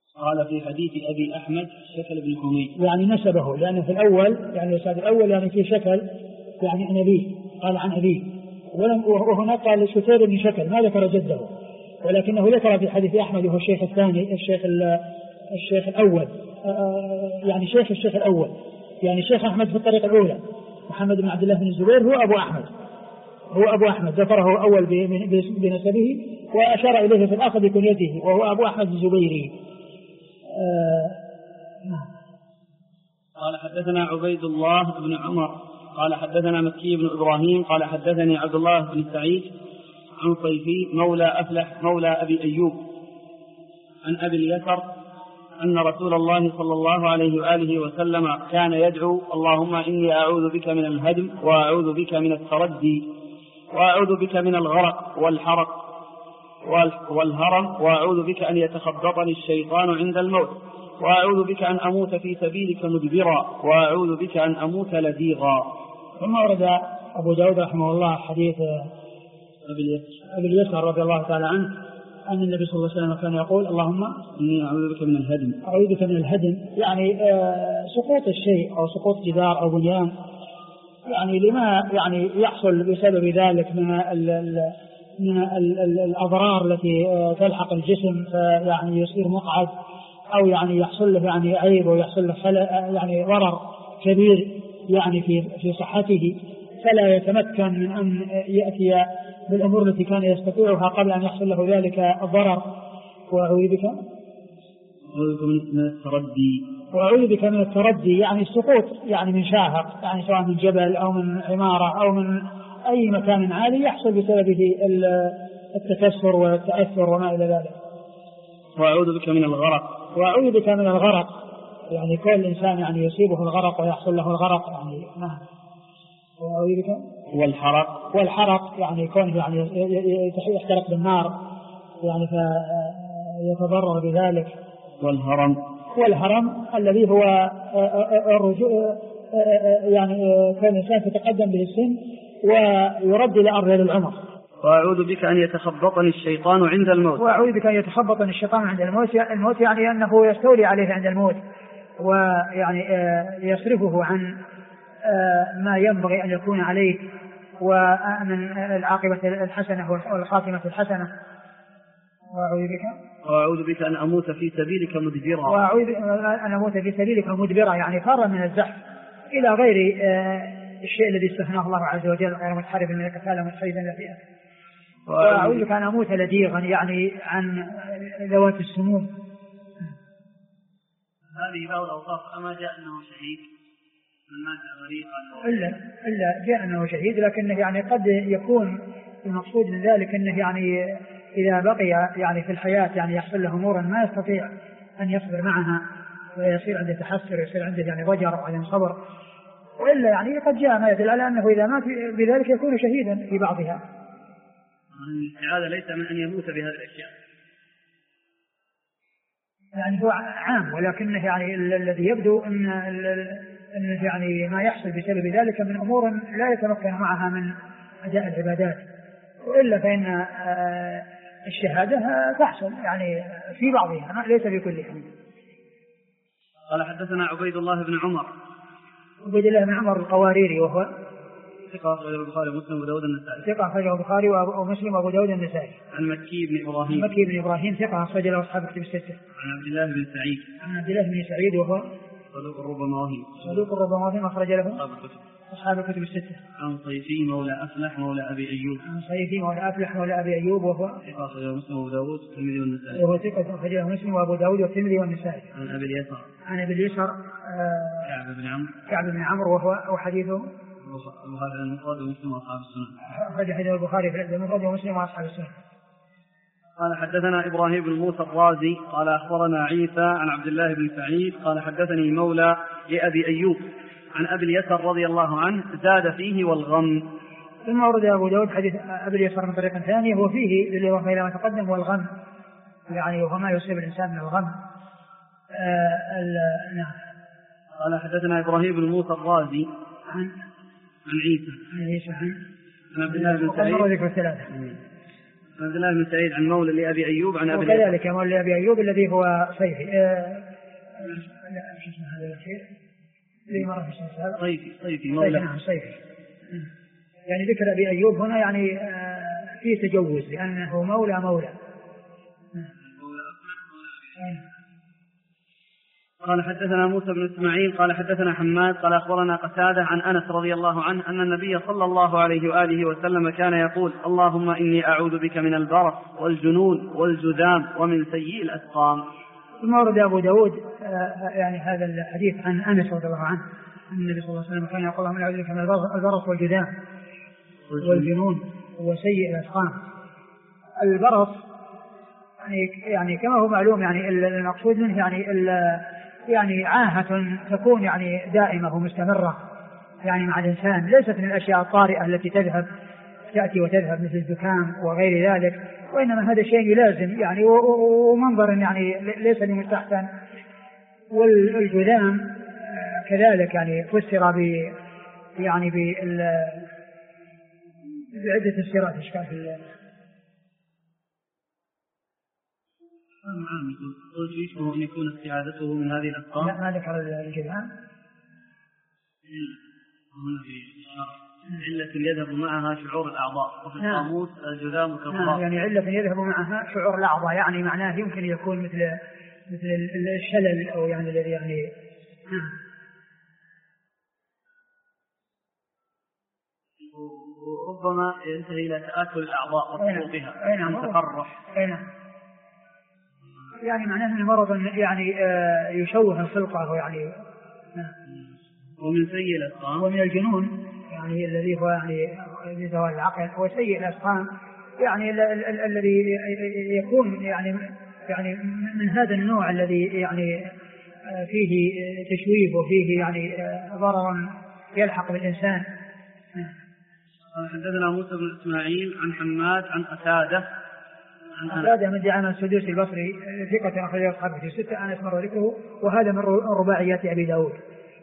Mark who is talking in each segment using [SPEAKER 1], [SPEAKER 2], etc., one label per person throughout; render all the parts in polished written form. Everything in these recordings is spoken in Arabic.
[SPEAKER 1] قال في حديث أبي أحمد شكل بن حميد،
[SPEAKER 2] يعني نسبه، لأنه في الأول يعني الإسناد الأول يعني في شكل يعني عن أبيه، قال عن أبيه، وهناك قال شتير بن شكل ما ذكر جده، ولكنه ذكر في حديث أحمد وهو الشيخ الثاني الشيخ الأول، يعني شيخ الشيخ الأول، يعني الشيخ أحمد في الطريقة الأولى محمد بن عبد الله بن الزبير هو أبو أحمد ذكره أول بنسبه وأشار إليه في الآخر بكنيته وهو أبو أحمد الزبيري.
[SPEAKER 1] قال حدثنا عبيد الله بن عمر قال حدثنا مكي بن إبراهيم قال حدثني عبد الله بن سعيد عن صيفي مولى أفلح مولى أبي أيوب عن أبي اليسر أن رسول الله صلى الله عليه وآله وسلم كان يدعو اللهم إني أعوذ بك من الهدم وأعوذ بك من التردي وأعوذ بك من الغرق والحرق والهرم وأعوذ بك أن يتخبطني الشيطان عند الموت وأعوذذ بك أن أموت في سبيلك مدبرا وأعوذ بك أن أموت لذيغا.
[SPEAKER 2] ثم ورد أبو داود رحمه الله حديث أبي اليسر رضي الله تعالى عنه أن النبي صلى الله عليه وسلم كان يقول اللهم
[SPEAKER 1] إني أعوذ بك من الهدم.
[SPEAKER 2] أعوذ بك من الهدم يعني سقوط الشيء أو سقوط جدار أو بنيان، يعني لما يعني يحصل بسبب ذلك من الأضرار التي تلحق الجسم، يعني يصير مقعد أو يعني يحصل له يعني عيب ويحصل له يعني ضرر كبير يعني في صحته، فلا يتمكن من أن يأتي بالأمور التي كان يستطيعها قبل أن يحصل له ذلك الضرر. وأعوذ بك من التردي يعني السقوط يعني من شاهق، يعني سواء من جبل أو من عمارة أو من أي مكان عالي يحصل بسببه التكسر والتأثر وما إلى ذلك.
[SPEAKER 1] وأعوذ بك من الغرق.
[SPEAKER 2] وأعوذ بك من الغرق يعني كل إنسان يعني يصيبه الغرق ويحصل له الغرق يعني نعم. وأعوذ بك والحرق يعني كونه يعني يحترق بالنار يعني فيتضرر بذلك. والهرم الذي هو الرجوع يعني كل إنسان يتقدم به السن ويرد إلى أرذل العمر.
[SPEAKER 1] وأعوذ بك أن يتخبطني الشيطان عند الموت.
[SPEAKER 2] وأعوذ بك أن يتخبطني الشيطان عند الموت يعني أنه يستولي عليه عند الموت ويعني يصرفه عن ما ينبغي أن يكون عليه ومن العاقبة الحسنة والخاتمة الحسنة.
[SPEAKER 1] وأعوذ بك أن أموت في سبيلك مدبرا.
[SPEAKER 2] وأعوذ أن أموت في سبيلك مدبرا يعني فرا من الزحف إلى غير الشيء الذي استثناه الله عز وجل غير متحارب من القتال ومتحيزا لفئة. وأعوذ بك أن أموت لديغا يعني عن ذوات السموم.
[SPEAKER 1] هذه بعض الأوصاف أما جاء أنه شهيد من مات غريقا
[SPEAKER 2] إلا جاء أنه شهيد، لكنه يعني قد يكون المقصود من ذلك أنه يعني إذا بقي يعني في الحياة يعني يحصل له أمورا ما يستطيع أن يصبر معها ويصير عنده تحسر ويصير عنده يعني ضجر وعدم صبر، وإلا يعني قد جاء ما يدل على أنه إذا مات بذلك يكون شهيدا في بعضها.
[SPEAKER 1] الاستعاذة ليس من أن يموت بهذه الأشياء
[SPEAKER 2] يعني هو عام، ولكنه يعني الذي يبدو أن يعني ما يحصل بسبب ذلك من أمور لا يتمكن معها من أداء العبادات، وإلا فإن الشهادة تحصل يعني في بعضها ليس في كلها.
[SPEAKER 1] قال حدثنا عبيد الله بن عمر.
[SPEAKER 2] عبيد الله بن عمر القواريري وهو
[SPEAKER 1] ثقة أخرجه البخاري ومسلم وأبو داود النسائي.
[SPEAKER 2] ثقة أخرجه البخاري ومسلم وأبو داود النسائي.
[SPEAKER 1] عن مكي بن إبراهيم.
[SPEAKER 2] ثقة أخرج له أصحاب الكتب الستة.
[SPEAKER 1] عن عبد الله بن سعيد.
[SPEAKER 2] وهو
[SPEAKER 1] صدوق ربما وهم.
[SPEAKER 2] أخرج له أصحاب الكتب الستة.
[SPEAKER 1] عن صيفي مولى أفلح مولى أبي أيوب. وهو ثقة أخرجه مسلم وأبو داود والترمذي والنسائي.
[SPEAKER 2] وهو ثقة أخرجه مسلم وأبو داود والترمذي والنسائي. عن أبي اليسر كعب بن عمرو وهو حديثه
[SPEAKER 1] البخاري في المفرد ومسلم وأصحاب السنن.
[SPEAKER 2] أخرج حديث البخاري في المفرد ومسلم وأصحاب السنن.
[SPEAKER 1] قال حدثنا إبراهيم بن موسى الرازي قال أخبرنا عيسى عن عبد الله بن سعيد قال حدثني مولى لأبي أيوب عن أبي اليسر رضي الله عنه زاد فيه والغم.
[SPEAKER 2] ثم ورد أبو داود حديث أبي اليسر من طريق ثاني هو فيه بالإضافة إلى ما تقدم والغم يعني وهو ما يصيب الإنسان من الغم. نعم.
[SPEAKER 1] قال حدثنا إبراهيم بن موسى الرازي عن عيسى
[SPEAKER 2] عن عبد الله بن سعيد
[SPEAKER 1] عبد الله بن سعيد عن مولى لأبي أيوب عن أبي
[SPEAKER 2] وكذلك مولى لأبي أيوب الذي هو صيفي. شو اسمه هذا الشيء اللي مر في الشيء
[SPEAKER 1] صيفي مولى.
[SPEAKER 2] نعم صيفي. يعني ذكر أبي أيوب هنا يعني فيه تجوز لأنه مولى.
[SPEAKER 1] قال حدثنا موسى بن إسماعيل قال حدثنا حماد قال أخبرنا قتادة عن أنس رضي الله عنه أن النبي صلى الله عليه وآله وسلم كان يقول اللهم إني أعوذ بك من البرص والجنون والجذام ومن سيء الأسقام.
[SPEAKER 2] ثم ورد أبو داود يعني هذا الحديث عن أنس رضي الله عنه أن النبي صلى الله عليه وسلم كان يقول اللهم إني أعوذ بك من البرص والجذام والجنون وسيء الأسقام. البرص يعني كما هو معلوم يعني المقصود منه يعني عاهة تكون يعني دائمة ومستمرة يعني مع الإنسان، ليست من الأشياء الطارئة التي تأتي وتذهب مثل الزكام وغير ذلك، وإنما هذا شيء يلازم يعني ومنظر يعني ليس بمستحسن. والجذام كذلك يعني فسر يعني بعدة تفسيرات إشكال في
[SPEAKER 1] قلت يشبه أن يكون استعاذته من هذه الأسقام.
[SPEAKER 2] لا ما ذكر الجذام.
[SPEAKER 1] هنا في علة يذهب معها شعور الأعضاء وفي القاموس الجذام كالضرر.
[SPEAKER 2] يعني علة يذهب معها شعور الأعضاء يعني معناه يمكن يكون مثل الشلل أو يعني الذي يعني
[SPEAKER 1] وربما ينتهي إلى تآكل الأعضاء وسقوطها عن تقرح.
[SPEAKER 2] يعني معناه أنه مرض يعني يشوه الخلقة يعني.
[SPEAKER 1] ومن سيء الأسقام
[SPEAKER 2] ومن الجنون يعني الذي هو يعني زوال العقل، وسيء الأسقام يعني الذي يكون يعني من هذا النوع الذي يعني فيه تشويه وفيه يعني ضرر يلحق بالإنسان.
[SPEAKER 1] حدثنا موسى بن إسماعيل عن حماد عن قتادة
[SPEAKER 2] من دعامة السدوسي البصري ثقة أخرجه أصحابه في 6 أنس مر ذكره، وهذا من رباعيات أبي داود.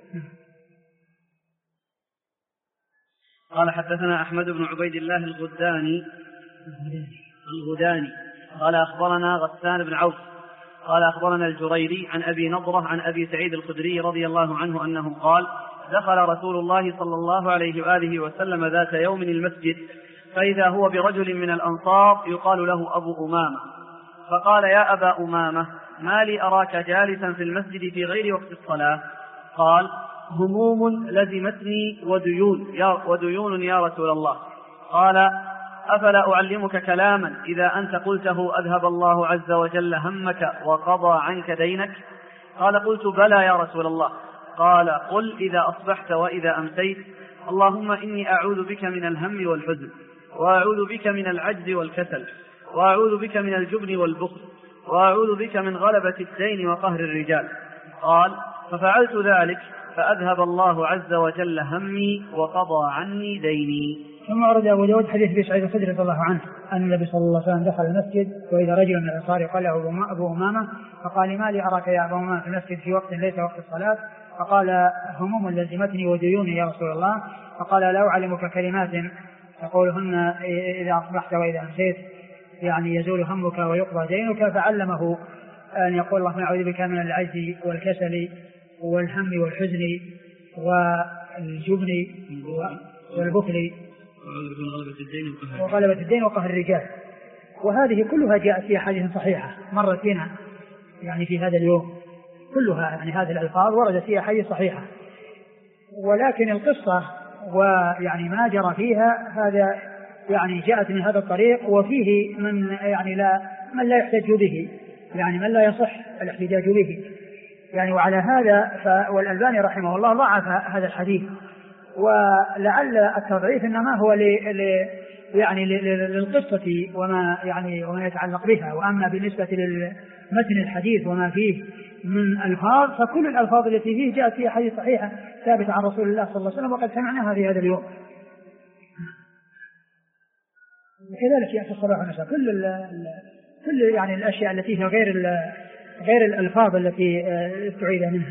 [SPEAKER 1] قال حدثنا أحمد بن عبيد الله الغداني قال أخبرنا غسان بن عوف قال أخبرنا الجريري عن أبي نضرة عن أبي سعيد الخدري رضي الله عنه أنه قال دخل رسول الله صلى الله عليه وآله وسلم ذات يوم المسجد فإذا هو برجل من الأنصار يقال له أبو أمامة، فقال يا أبا أمامة ما لي أراك جالسا في المسجد في غير وقت الصلاة؟ قال هموم لزمتني وديون يا رسول الله. قال أفلا أعلمك كلاما إذا أنت قلته أذهب الله عز وجل همك وقضى عنك دينك؟ قال قلت بلى يا رسول الله. قال قل إذا أصبحت وإذا أمسيت اللهم إني أعوذ بك من الهم والحزن، وأعوذ بك من العجز والكسل، وأعوذ بك من الجبن والبخل، وأعوذ بك من غلبة الدين وقهر الرجال. قال ففعلت ذلك فأذهب الله عز وجل همي وقضى عني ديني.
[SPEAKER 2] ثم أورد أبو داود حديث أبي سعيد الخدري رضي الله عنه أن النبي صلى الله عليه وسلم دخل المسجد وإذا رجل من الأنصار قال له أبو أمامة، فقال ما لي أراك يا أبو أمامة في المسجد في وقت ليس وقت الصلاة؟ فقال هموم لزمتني وديوني يا رسول الله. فقال لا أعلمك كلمات تقولهن إذا أصبحت وإذا أمسيت يعني يزول همك ويقضى دينك؟ فعلمه أن يقول اللهم أعوذ بك من العجز والكسل والهم والحزن والجبن والبخل وغلبة الدين وقهر الرجال. وهذه كلها جاءت في أحاديث صحيحة مرت بنا يعني في هذا اليوم، كلها يعني هذه الألفاظ وردت في أحاديث صحيحة، ولكن القصة ويعني ما جرى فيها هذا يعني جاءت من هذا الطريق، وفيه من يعني من لا يحتج به، يعني من لا يصح الاحتجاج به يعني. وعلى هذا والألباني رحمه الله ضعف هذا الحديث، ولعل التضعيف إنما هو يعني للقصة وما يعني وما يتعلق بها. وأما بالنسبة للمتن الحديث وما فيه من ألفاظ فكل الألفاظ التي فيه جاءت في حديث صحيحة ثابتة عن رسول الله صلى الله عليه وسلم وقد سمعناها في هذا اليوم. وكذلك يأتي الصباح والمساء كل يعني الأشياء التي هي غير الألفاظ التي استعيذ منها.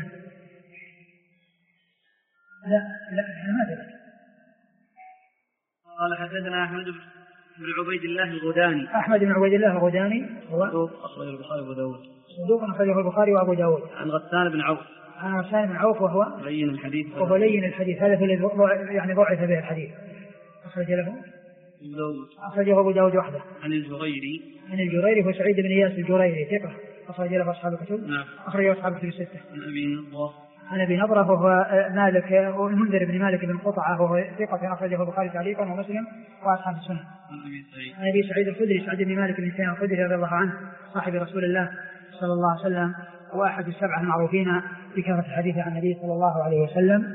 [SPEAKER 2] لا ما ذلك.
[SPEAKER 1] قال حدثنا بن عبيد الله الغداني.
[SPEAKER 2] أحمد بن عبيد الله الغداني هو
[SPEAKER 1] صدوق أخرجه البخاري وأبو داود.
[SPEAKER 2] صدوق أخرجه البخاري وأبو داود.
[SPEAKER 1] عن غسان بن عوف.
[SPEAKER 2] عن غسان بن عوف وهو
[SPEAKER 1] لين الحديث.
[SPEAKER 2] وهو لين الحديث، هذا الذي يعني ضعف به الحديث. أخرج له أخرجه أبو داود وحده.
[SPEAKER 1] عن الجريري.
[SPEAKER 2] عن الجريري هو سعيد بن إياس الجريري ثقة أخرج له أصحاب الكتب.
[SPEAKER 1] نعم.
[SPEAKER 2] أخرجه أصحاب الكتب الستة.
[SPEAKER 1] عن أبي نضرة.
[SPEAKER 2] عن أبي نضرة وهو مالك المنذر بن مالك بن قطعة وهو ثقة أخرجه البخاري تعليقا ومسلم وأصحاب السنة. عن أبي سعيد الخدري سعد بن مالك بن سنان الخدري رضي الله عنه صاحب رسول الله صلى الله عليه وسلم وأحد السبعة المعروفين بكثرة الحديث عن النبي صلى الله عليه وسلم.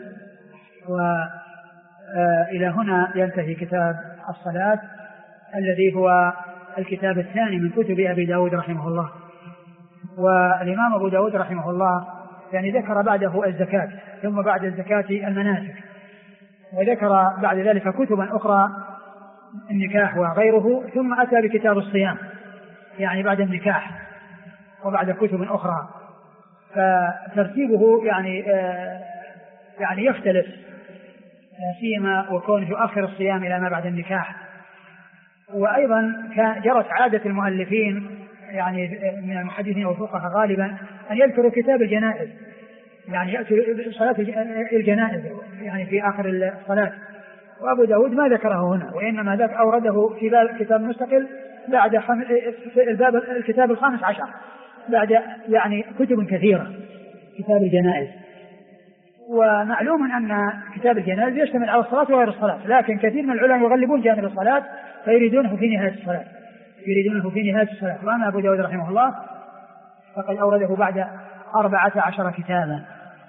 [SPEAKER 2] وإلى هنا ينتهي كتاب الصلاة الذي هو الكتاب الثاني من كتب أبي داود رحمه الله. والإمام أبو داود رحمه الله يعني ذكر بعده الزكاة، ثم بعد الزكاة المناسك، وذكر بعد ذلك كتبا أخرى النكاح وغيره، ثم أتى بكتاب الصيام يعني بعد النكاح وبعد كتب أخرى. فترتيبه يعني يختلف، فيما وكونه يؤخر الصيام إلى ما بعد النكاح. وأيضا جرت عادة المؤلفين يعني من المحدثين والفقهاء غالبا أن يذكروا كتاب الجنائز، يعني يأتوا صلاة الجنائز يعني في آخر الصلاة. وأبو داود ما ذكره هنا، وإنما ذاك أورده في باب كتاب مستقل بعد الباب الكتاب الخامس عشر بعد يعني كتب كثيرة كتاب الجنائز. ومعلوم أن كتاب الجنائز يشتمل على الصلاة وغير الصلاة، لكن كثير من العلماء يغلبون جانب الصلاة فيريدونه في نهاية الصلاة. وأما أبو داود رحمه الله فقد أورده بعد 14 كتابا،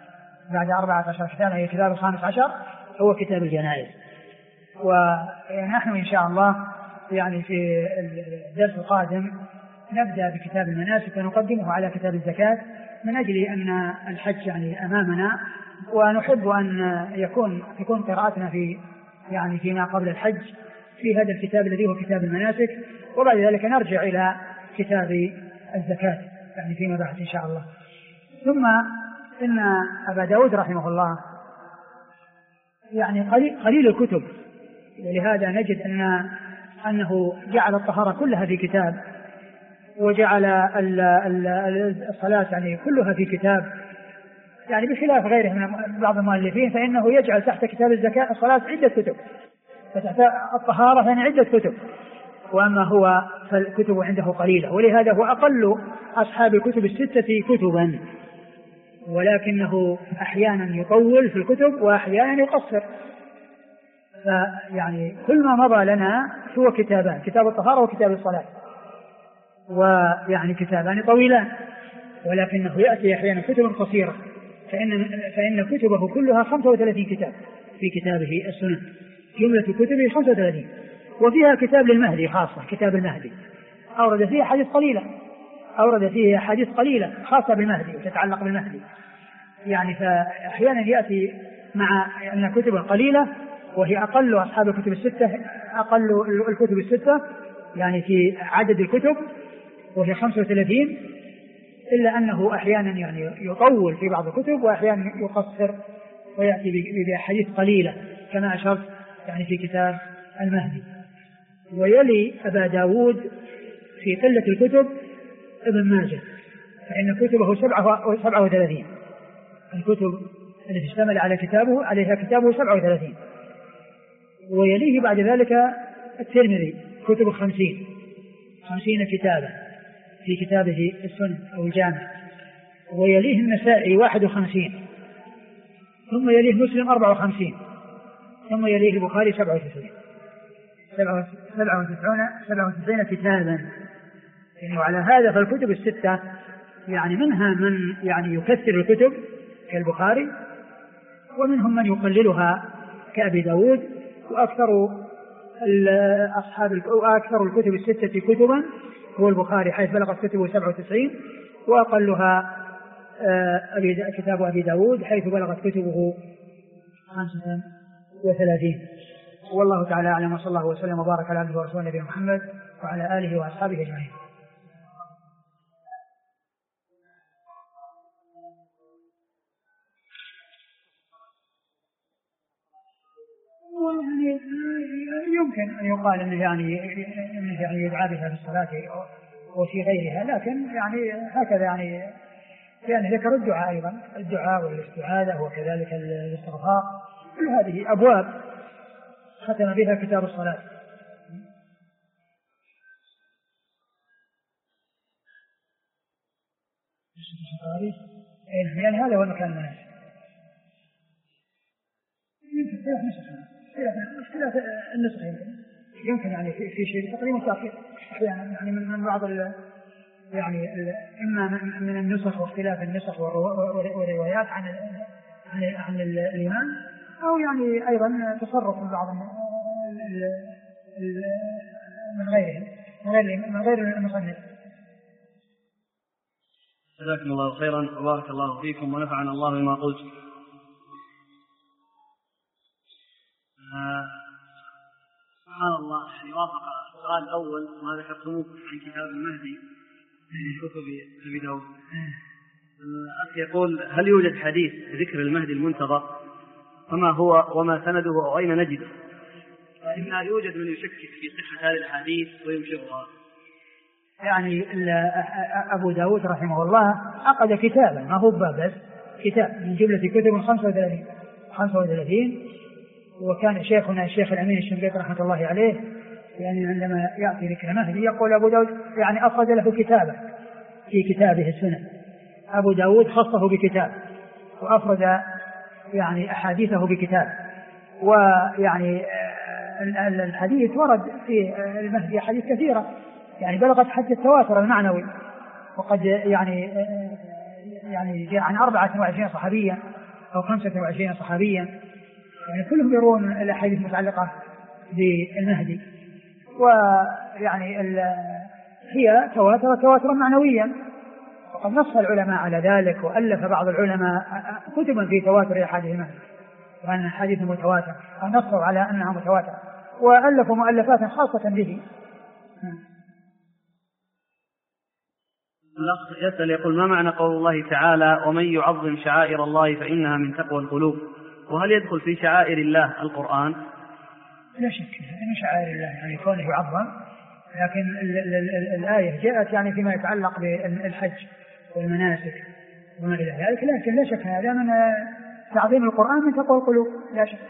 [SPEAKER 2] هي كتاب الخامس عشر هو كتاب الجنائز. ونحن إن شاء الله يعني في الدرس القادم نبدأ بكتاب المناسك ونقدمه على كتاب الزكاة، من أجل أن الحج يعني أمامنا، ونحب أن تكون قراءتنا فيما قبل الحج في هذا الكتاب الذي هو كتاب المناسك، وبعد ذلك نرجع إلى كتاب الزكاة يعني فيما بعد إن شاء الله. ثم إن أبا داود رحمه الله يعني قليل الكتب، ولهذا نجد أنه جعل الطهارة كلها في كتاب، وجعل الصلاة يعني كلها في كتاب، يعني بخلاف غيره من بعض المؤلفين فإنه يجعل تحت كتاب الزكاة الصلاة عدة كتب، فتحت الطهارة يعني عدة كتب، وأما هو فالكتب عنده قليلة، ولهذا هو أقل أصحاب الكتب الستة كتبا، ولكنه أحيانا يطول في الكتب وأحيانا يقصر. فيعني كل ما مضى لنا هو كتابان، كتاب الطهارة وكتاب الصلاة، ويعني كتابان طويلان، ولكنه يأتي أحيانا كتب قصيرة، فإن كتبه كلها 35 كتاب في كتابه السنن، جملة كتبه 35، وفيها كتاب للمهدي خاصة، كتاب المهدي أورد فيه أحاديث قليلة خاصة بالمهدي وتتعلق بالمهدي. يعني فأحيانا يأتي مع أن كتب قليلة وهي أقل أصحاب الكتب الستة، أقل الكتب الستة يعني في عدد الكتب وهي 35، إلا أنه أحيانا يعني يطول في بعض الكتب وأحيانا يقصر ويأتي بأحاديث قليلة كما أشرت يعني في كتاب المهدي. ويلي أبا داود في قلة الكتب ابن ماجه، فإن كتبه 37، الكتب التي اشتمل عليها كتابه 37. ويليه بعد ذلك الترمذي كتب 50 كتابا في كتابه السنن أو الجامع. ويليه النسائي 51، ثم يليه مسلم 54، ثم يليه البخاري 97 كتابا. يعني وعلى هذا فالكتب الستة يعني منها من يعني يكثر الكتب كالبخاري، ومنهم من يقللها كأبي داود، وأكثر الكتب الستة كتبا هو البخاري حيث بلغت كتبه 97، وأقلها كتاب أبي داود حيث بلغت كتبه 35. والله تعالى أعلم، وصلى الله وسلم وبارك على عبده ورسوله نبينا محمد وعلى آله وأصحابه أجمعين. يعني يمكن أن يقال أنه يعني يدعى بها في الصلاة وفي غيرها، لكن يعني هكذا يعني لأن ذكر الدعاء أيضا، الدعاء والاستعاذة وكذلك الاستغفار، كل هذه أبواب ختم بها كتاب الصلاة. يعني هذا هو المكان المناسب. يمكن اختلاف النسخ يمكن يعني في شيء تقريبا تأخير يعني من بعض يعني إما من النسخ واختلاف النسخ والروايات عن الإمام، أو يعني أيضا تصرف من بعض من غير المصنف.
[SPEAKER 1] جزاكم الله خيرا وبارك الله فيكم ونفعنا الله بما قلت. سبحان الله، يعني وافق السؤال الأول وهذا ذكرتموه عن كتاب المهدي في كتب أبي داود. الأخ يقول: هل يوجد حديث ذكر المهدي المنتظر؟ فما هو وما سنده وأين نجده؟ فإنه يوجد من يشكك في صحة هذه الحديث وينشرها.
[SPEAKER 2] يعني أبو داود رحمه الله عقد كتابا، ما هو بس كتاب من جملة كتب 35، وكان شيخنا الشيخ الأمين الشنقيطي رحمة الله عليه يعني عندما يأتي ذكر المهدي يقول أبو داود يعني أفرد له كتابا في كتابه السنن. أبو داود خصه بكتاب وأفرد يعني أحاديثه بكتاب، ويعني الحديث ورد في المهدي أحاديث كثيرة يعني بلغت حد التواتر المعنوي، وقد يعني جاء عن 24 صحابيا أو 25 صحابيا، يعني كلهم يرون الأحاديث المتعلقة بالمهدي، ويعني هي تواترا معنويا، وقد نص العلماء على ذلك، وألف بعض العلماء كتبا في تواتر أحاديث المهدي وأن الحديث متواتر، ونصوا على أنها متواتر، وألفوا مؤلفات خاصة به.
[SPEAKER 1] الأخ يسأل يقول: ما معنى قول الله تعالى: ومن يعظم شعائر الله فإنها من تقوى القلوب؟ وهل يدخل في شعائر الله القرآن؟
[SPEAKER 2] لا شك أن شعائر الله يعني كونه يعظم، لكن الآية جاءت يعني فيما يتعلق بالحج والمناسك وما إلى ذلك، لكن لا شك هذا من تعظيم القرآن من تقوى القلوب لا شك.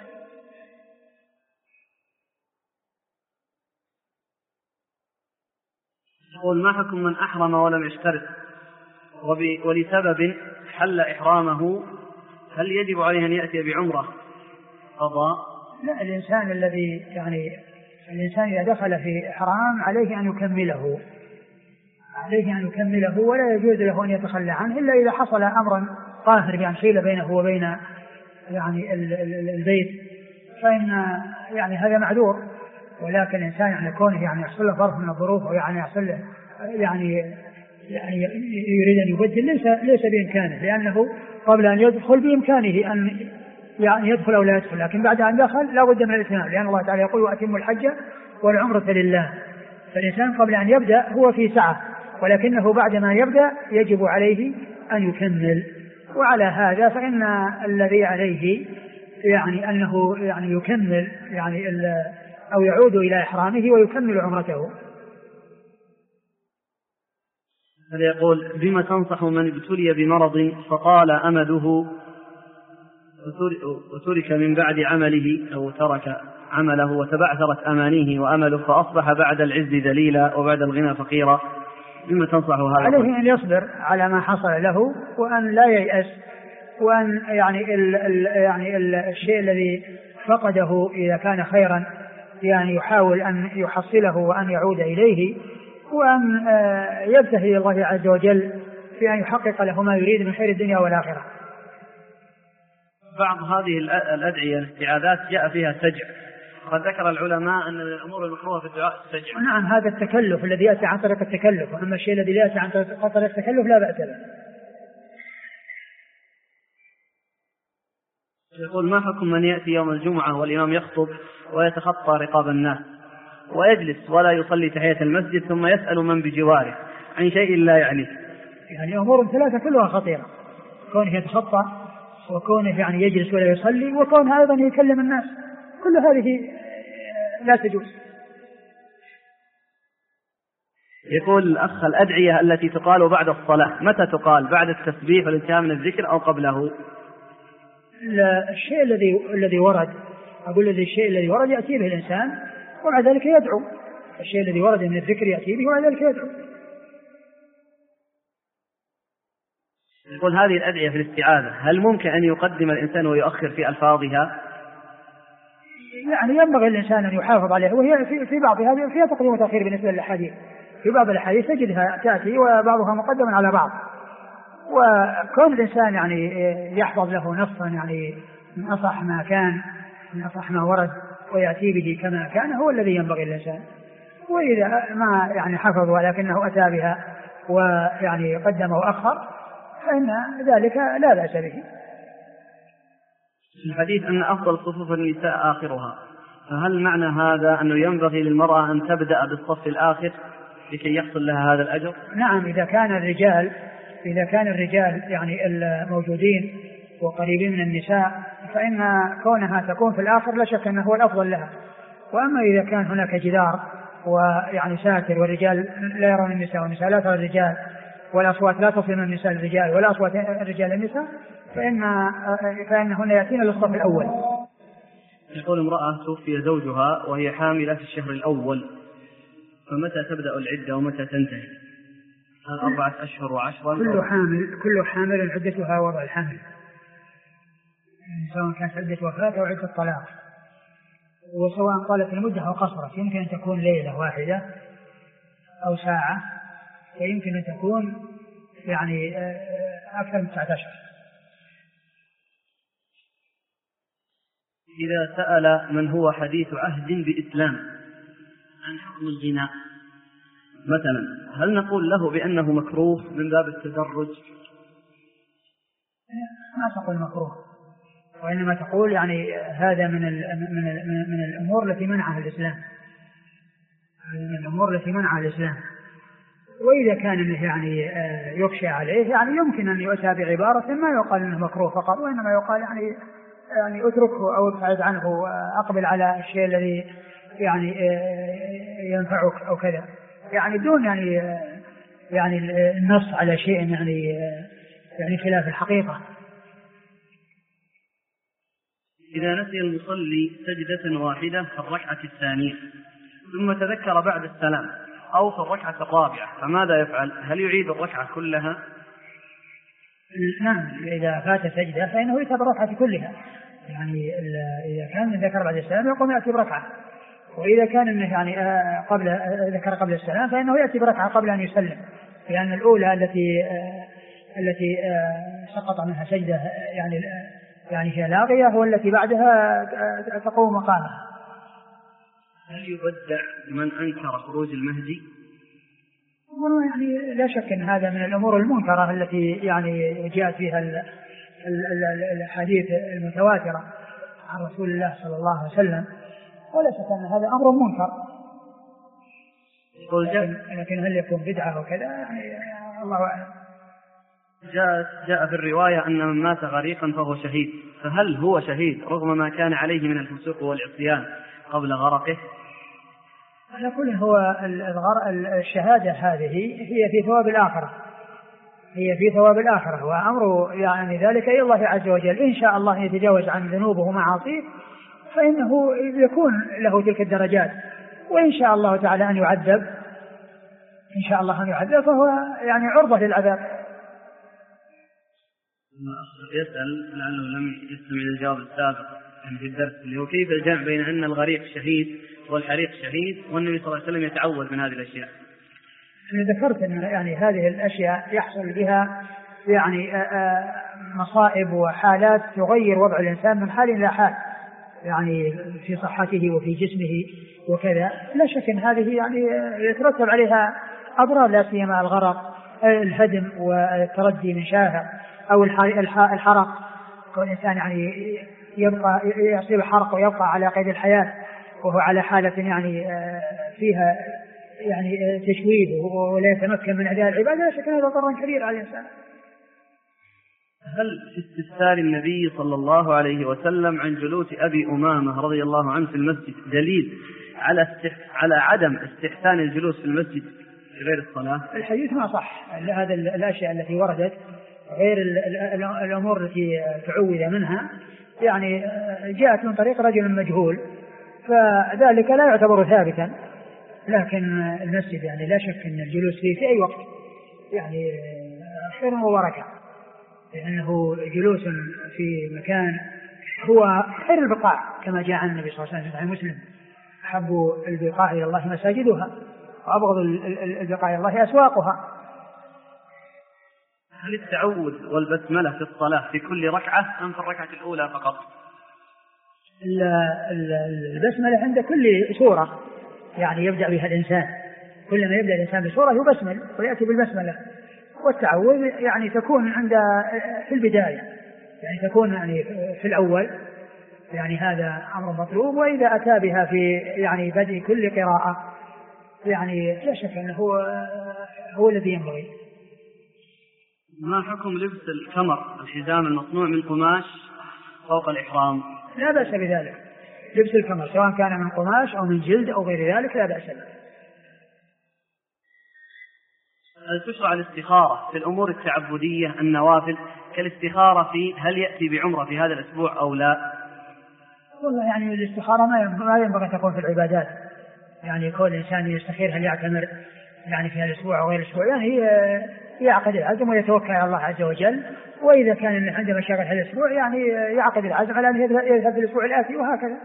[SPEAKER 1] يقول: ما حكم من أحرم ولم يشترط ولسبب حل إحرامه، هل يجب عليه أن يأتي بعمرة قضاء؟
[SPEAKER 2] لا، الإنسان إذا دخل في إحرام عليه أن يكمله ولا يجوز له أن يتخلى عنه إلا إذا حصل أمرا قاهر بأن حيل بينه وبين يعني البيت، فإن يعني هذا معذور. ولكن الإنسان يعني كونه يعني يحصل له ظرف من الظروف أو يعني يحصل له يعني يريد أن يبدل ليس بإمكانه، لأنه قبل أن يدخل بإمكانه أن يعني يدخل أو لا يدخل، لكن بعد أن دخل لا بد من الإتمام، لأن الله تعالى يقول: وأتموا الحج والعمرة لله. فالإنسان قبل أن يبدأ هو في سعة، ولكنه بعد ما يبدأ يجب عليه أن يكمل. وعلى هذا فإن الذي عليه يعني أنه يعني يكمل يعني أو يعود إلى إحرامه ويكمل عمرته.
[SPEAKER 1] هذا يقول: بما تنصح من ابتلي بمرض فطال أمده وترك من بعد عمله أو ترك عمله وتبعثرت أمانيه وأمله فأصبح بعد العز ذليلا وبعد الغنى فقيرا، بما تنصح هذا؟
[SPEAKER 2] عليه أن يصبر على ما حصل له وأن لا ييأس، وأن يعني الشيء الذي فقده إذا كان خيرا يعني يحاول أن يحصله وأن يعود إليه، وأن يبتهل إلى الله عز وجل في أن يحقق له ما يريد من خير الدنيا والآخرة.
[SPEAKER 1] بعض هذه الأدعية الاستعاذات جاء فيها سجع، قد ذكر العلماء أن الأمور المكروهة في الدعاء السجع.
[SPEAKER 2] نعم، هذا التكلف الذي يأتي عن طريق التكلف، وأما الشيء الذي يأتي عن طريق التكلف لا بأس به.
[SPEAKER 1] يقول: ما حكم من يأتي يوم الجمعة والإمام يخطب ويتخطى رقاب الناس ويجلس ولا يصلي تحية المسجد ثم يسأل من بجواره عن شيء لا يعنيه؟
[SPEAKER 2] يعني أمور ثلاثة كلها خطيرة: كونه يتخطى، وكونه يعني يجلس ولا يصلي، وكونه أيضا يكلم الناس. كل هذه لا تجوز.
[SPEAKER 1] يقول الأخ الأدعية التي تقال بعد الصلاة متى تقال؟ بعد التسبيح والانتهاء من الذكر أو قبله؟
[SPEAKER 2] الشيء الذي ورد، أقول الشيء الذي ورد يأتي به الإنسان وبعد ذلك يدعو. الشيء الذي ورد من الذكر يأتي به وبعد ذلك يدعو.
[SPEAKER 1] يقول هذه الأدعية في الاستعاذة هل ممكن أن يقدم الإنسان ويؤخر في ألفاظها؟
[SPEAKER 2] يعني ينبغي الإنسان أن يحافظ عليها، وهي في بعضها فيها تقديم وتأخير بالنسبة للأحاديث. في بعض الأحاديث تجدها تأتي وبعضها مقدم على بعض، وكون الإنسان يعني يحفظ له نصا يعني من أصح ما كان، من أصح ما ورد، ويأتي به كما كان هو الذي ينبغي الإنسان. وإذا ما يعني حفظ ولكنه أتى بها ويعني قدم وأخر فإن ذلك لا بأس به.
[SPEAKER 1] الحديث أن أفضل صفوف النساء آخرها، فهل معنى هذا أنه ينبغي للمرأة أن تبدأ بالصف الآخر لكي يحصل لها هذا الأجر؟
[SPEAKER 2] نعم، إذا كان الرجال يعني الموجودين وقريبين من النساء فإن كونها تكون في الآخر لا شك أنه هو الأفضل لها. وأما إذا كان هناك جدار ويعني ساتر والرجال لا يرون النساء والنساء لا ترى الرجال والأصوات لا تصل من النساء للرجال ولا أصوات الرجال للنساء فإنهن يأتين للصف الأول.
[SPEAKER 1] يقول امرأة توفي زوجها وهي حاملة في الشهر الأول، فمتى تبدأ العدة ومتى تنتهي؟ هل 4 أشهر و10؟
[SPEAKER 2] كل حامل عدتها وضع الحمل، سواء كانت عدة وفاة أو عدة طلاق، وسواء طالت المدة أو قصرت. يمكن أن تكون ليلة واحدة أو ساعة، ويمكن أن تكون يعني أكثر من 19.
[SPEAKER 1] إذا سأل من هو حديث عهد بإسلام عن حكم الغناء مثلا، هل نقول له بأنه مكروه من باب التدرج؟
[SPEAKER 2] ما تقول مكروه، وإنما تقول يعني هذا من الأمور التي منعها الإسلام، من الأمور التي منعها الإسلام. وإذا كان يعني يخشى عليه يعني يمكن أن يؤتى بعبارة ما يقال أنه مكروه فقط، وإنما يقال يعني اتركه أو ابتعد عنه وأقبل على الشيء الذي يعني ينفعك أو كذا، يعني دون يعني النص على شيء يعني خلاف الحقيقة.
[SPEAKER 1] إذا نسي المصلي سجدة واحدة في الركعة الثانية ثم تذكر بعد السلام أو في الركعة الرابعة فماذا يفعل؟ هل يعيد الركعة كلها؟
[SPEAKER 2] نعم، إذا فات سجدة فإنه يأتي بالركعة كلها. يعني إذا كان ذكر بعد السلام يقوم يأتي بركعة، وإذا كان يعني ذكر قبل السلام فإنه يأتي بركعة قبل أن يسلم، لأن الأولى التي سقط منها سجدة يعني هي لاغية، والتي بعدها تقوم مقامها.
[SPEAKER 1] هل يبدع من أنكر خروج المهدي؟
[SPEAKER 2] يعني لا شك أن هذا من الأمور المنكرة التي يعني جاءت فيها الحديث المتواترة عن رسول الله صلى الله عليه وسلم، ولا شك أن هذا أمر منكر. لكن هل يكون بدعة وكذا يعني الله أعلم.
[SPEAKER 1] جاء في الرواية أن من مات غريقا فهو شهيد، فهل هو شهيد رغم ما كان عليه من الفسوق والعصيان قبل غرقه؟
[SPEAKER 2] على كل هو الشهادة هذه هي في ثواب الآخرة، وأمر يعني ذلك إلى الله عز وجل. إن شاء الله يتجاوز عن ذنوبه ومعاصيه فإنه يكون له تلك الدرجات، وإن شاء الله تعالى أن يعذب فهو يعني عرضة للعذاب.
[SPEAKER 1] يسأل لعله لم يستمع للجواب السابق في الدرس اللي هو كيف الجمع بين أن الغريق شهيد والحريق شهيد والنبي صلى الله عليه وسلم يتعوذ من هذه الأشياء.
[SPEAKER 2] أنا ذكرت أن يعني هذه الأشياء يحصل بها يعني مصائب وحالات تغير وضع الإنسان من حال إلى حال، يعني في صحته وفي جسمه وكذا. لا شك أن هذه يعني يترتب عليها أضرار، لا سيما الغرق، الهدم والتردي من شاهق، أو الحرق، والإنسان يعني يبقى يصيب حرق ويبقى على قيد الحياة وهو على حالة يعني فيها يعني تشويه ولا يتمكن من أداء العبادة. لا شك هذا ضرر كبير على الإنسان.
[SPEAKER 1] هل في استفسار النبي صلى الله عليه وسلم عن جلوس أبي أمامة رضي الله عنه في المسجد دليل على عدم استحسان الجلوس في المسجد في غير الصلاة؟
[SPEAKER 2] الحديث ما صح. هذا الأشياء التي وردت غير الأمور التي تعوذ منها يعني جاءت من طريق رجل مجهول، فذلك لا يعتبر ثابتا. لكن المسجد يعني لا شك أن الجلوس فيه في أي وقت يعني خير وبركة، لأنه جلوس في مكان هو خير البقاع، كما جاء عن النبي صلى الله عليه وسلم في مسلم: أحب البقاع إلى الله مساجدها وأبغض البقاع إلى الله أسواقها.
[SPEAKER 1] هل التعوذ والبسملة في الصلاة في كل ركعة أم في الركعة الأولى فقط؟
[SPEAKER 2] البسملة عند كل سورة يعني يبدأ بها الإنسان، كلما يبدأ الإنسان بسورة يبسمل ويأتي بالبسملة. والتعوذ يعني تكون في البداية، يعني تكون يعني في الأول، يعني هذا أمر مطلوب. وإذا أتى بها في يعني بدء كل قراءة يعني لا شك أنه هو الذي ينبغي.
[SPEAKER 1] ما حكم لبس الكمر الحزام المصنوع من قماش فوق الإحرام؟
[SPEAKER 2] لا بأس بذلك، لبس الكمر سواء كان من قماش أو من جلد أو غير ذلك لا بأس به.
[SPEAKER 1] هل تشرع الاستخارة في الأمور التعبدية النوافل كالاستخارة في هل يأتي بعمرة في هذا الأسبوع أو لا؟
[SPEAKER 2] والله يعني الاستخارة ما ينبغي أن تكون في العبادات، يعني كل إنسان يستخير هل يعتمر يعني في الأسبوع أو غير الأسبوع، يعني يعقد العزم ويتوكل على الله عز وجل. وإذا كان عنده مشاغل هذا الأسبوع يعني يعقد العزم على أن يذهب في الأسبوع الآتي وهكذا.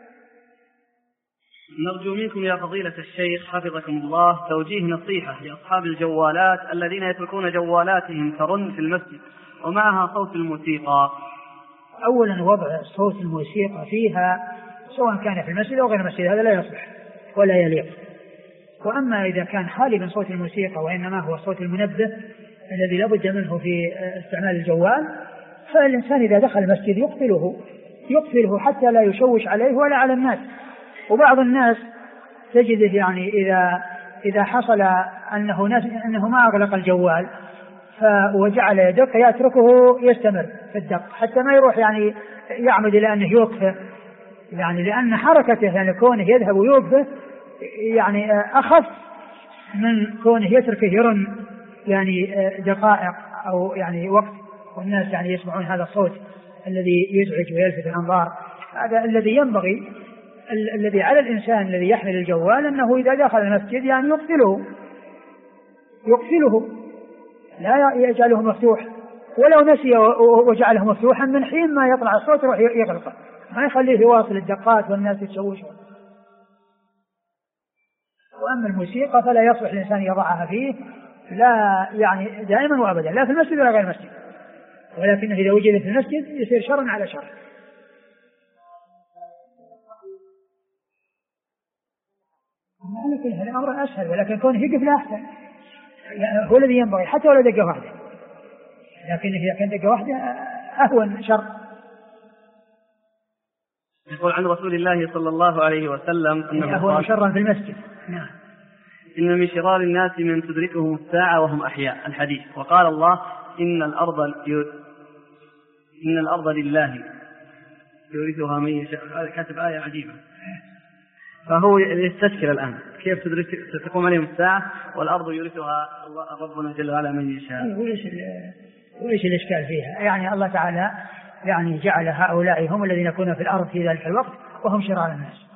[SPEAKER 1] نرجو منكم يا فضيلة الشيخ حفظكم الله توجيه نصيحة لأصحاب الجوالات الذين يتركون جوالاتهم ترن في المسجد ومعها صوت الموسيقى.
[SPEAKER 2] أولا وضع صوت الموسيقى فيها سواء كان في المسجد أو غير المسجد هذا لا يصلح ولا يليق. وأما إذا كان خالي من صوت الموسيقى وإنما هو صوت المنبه الذي لا بد منه في استعمال الجوال، فالإنسان إذا دخل المسجد يقفله حتى لا يشوش عليه ولا على الناس. وبعض الناس تجده يعني إذا حصل أنه ما أغلق الجوال وجعل يدق يتركه يستمر في الدق حتى ما يروح يعني يعمد إلى أنه يوقفه، يعني لأن حركته يعني كونه يذهب ويوقفه يعني أخف من كونه يتركه يرن يعني دقائق أو يعني وقت، والناس يعني يسمعون هذا الصوت الذي يزعج ويلفت الأنظار. هذا الذي ينبغي، الذي على الإنسان الذي يحمل الجوال أنه إذا دخل المسجد يعني يقفله لا يجعله مفتوح، ولو نسي وجعله مفتوحا من حين ما يطلع الصوت يروح يغلقه، ما يخليه يواصل الدقات والناس يتشوشون. وأما الموسيقى فلا يصلح الإنسان يضعها فيه لا يعني دائما وأبدا، لا في المسجد ولا غير المسجد، ولكنه إذا وجد في المسجد يصير شر على شر. هذا الأمر أسهل، ولكن كونه يقف لا أحسن، هو الذي ينبغي حتى ولو دقة واحدة، لكن إذا كان دقة واحدة أهون شر.
[SPEAKER 1] يقول عن رسول الله صلى الله عليه وسلم أنه
[SPEAKER 2] أهون شرا في المسجد. نعم.
[SPEAKER 1] إن من شرار الناس من تدركهم الساعة وهم أحياء، الحديث. وقال الله إن الأرض لله يورثها من يشاء. كاتب آية عجيبة، فهو يستشكل الآن كيف تقوم عليهم الساعة والأرض يورثها ربنا جل وعلا من يشاء.
[SPEAKER 2] وإيش الإشكال فيها؟ يعني الله تعالى يعني جعل هؤلاء هم الذين يكونون في الأرض في ذلك الوقت وهم شرار الناس.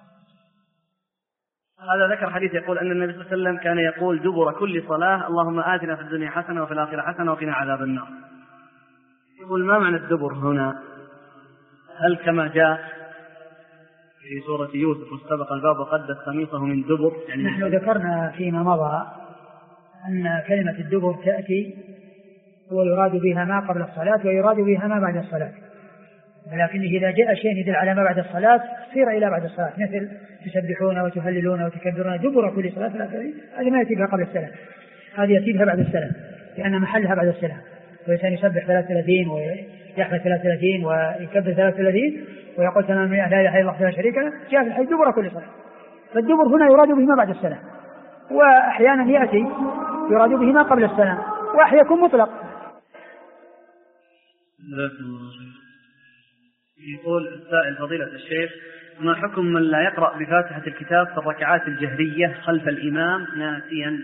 [SPEAKER 1] هذا ذكر حديث يقول أن النبي صلى الله عليه وسلم كان يقول دبر كل صلاة اللهم آتنا في الدنيا حسنة وفي الآخرة حسنة وقنا عذاب النار. يقول ما معنى الدبر هنا؟ هل كما جاء في سورة يوسف واستبق الباب وقدت خميصه من دبر؟ يعني
[SPEAKER 2] نحن ذكرنا فيما مضى أن كلمة الدبر تأتي ويراد بها ما قبل الصلاة ويراد بها ما بعد الصلاة، لكن إذا جاء شيء يدل على ما بعد الصلاة سير إلى بعد الصلاة، مثل تسبحون وتهللون وتكبرون دبر كل صلاة هذه ما يأتي بها قبل السلام، هذه يأتي بها بعد السلام لأن محلها بعد السلام. والإنسان يسبح 33 ويحمد 33 ويكبر 33 ويقول تمام لا إله إلا الله لا شريك له، جاء في الحديث دبر كل صلاة. فالدبر هنا يراد به ما بعد السلام، وأحيانا يأتي يراد به ما قبل السلام، وأحيانا يكون مطلق.
[SPEAKER 1] يقول السائل فضيلة الشيخ: ما حكم من لا يقرأ بفاتحة الكتاب في الركعات الجهرية خلف الإمام ناسيا؟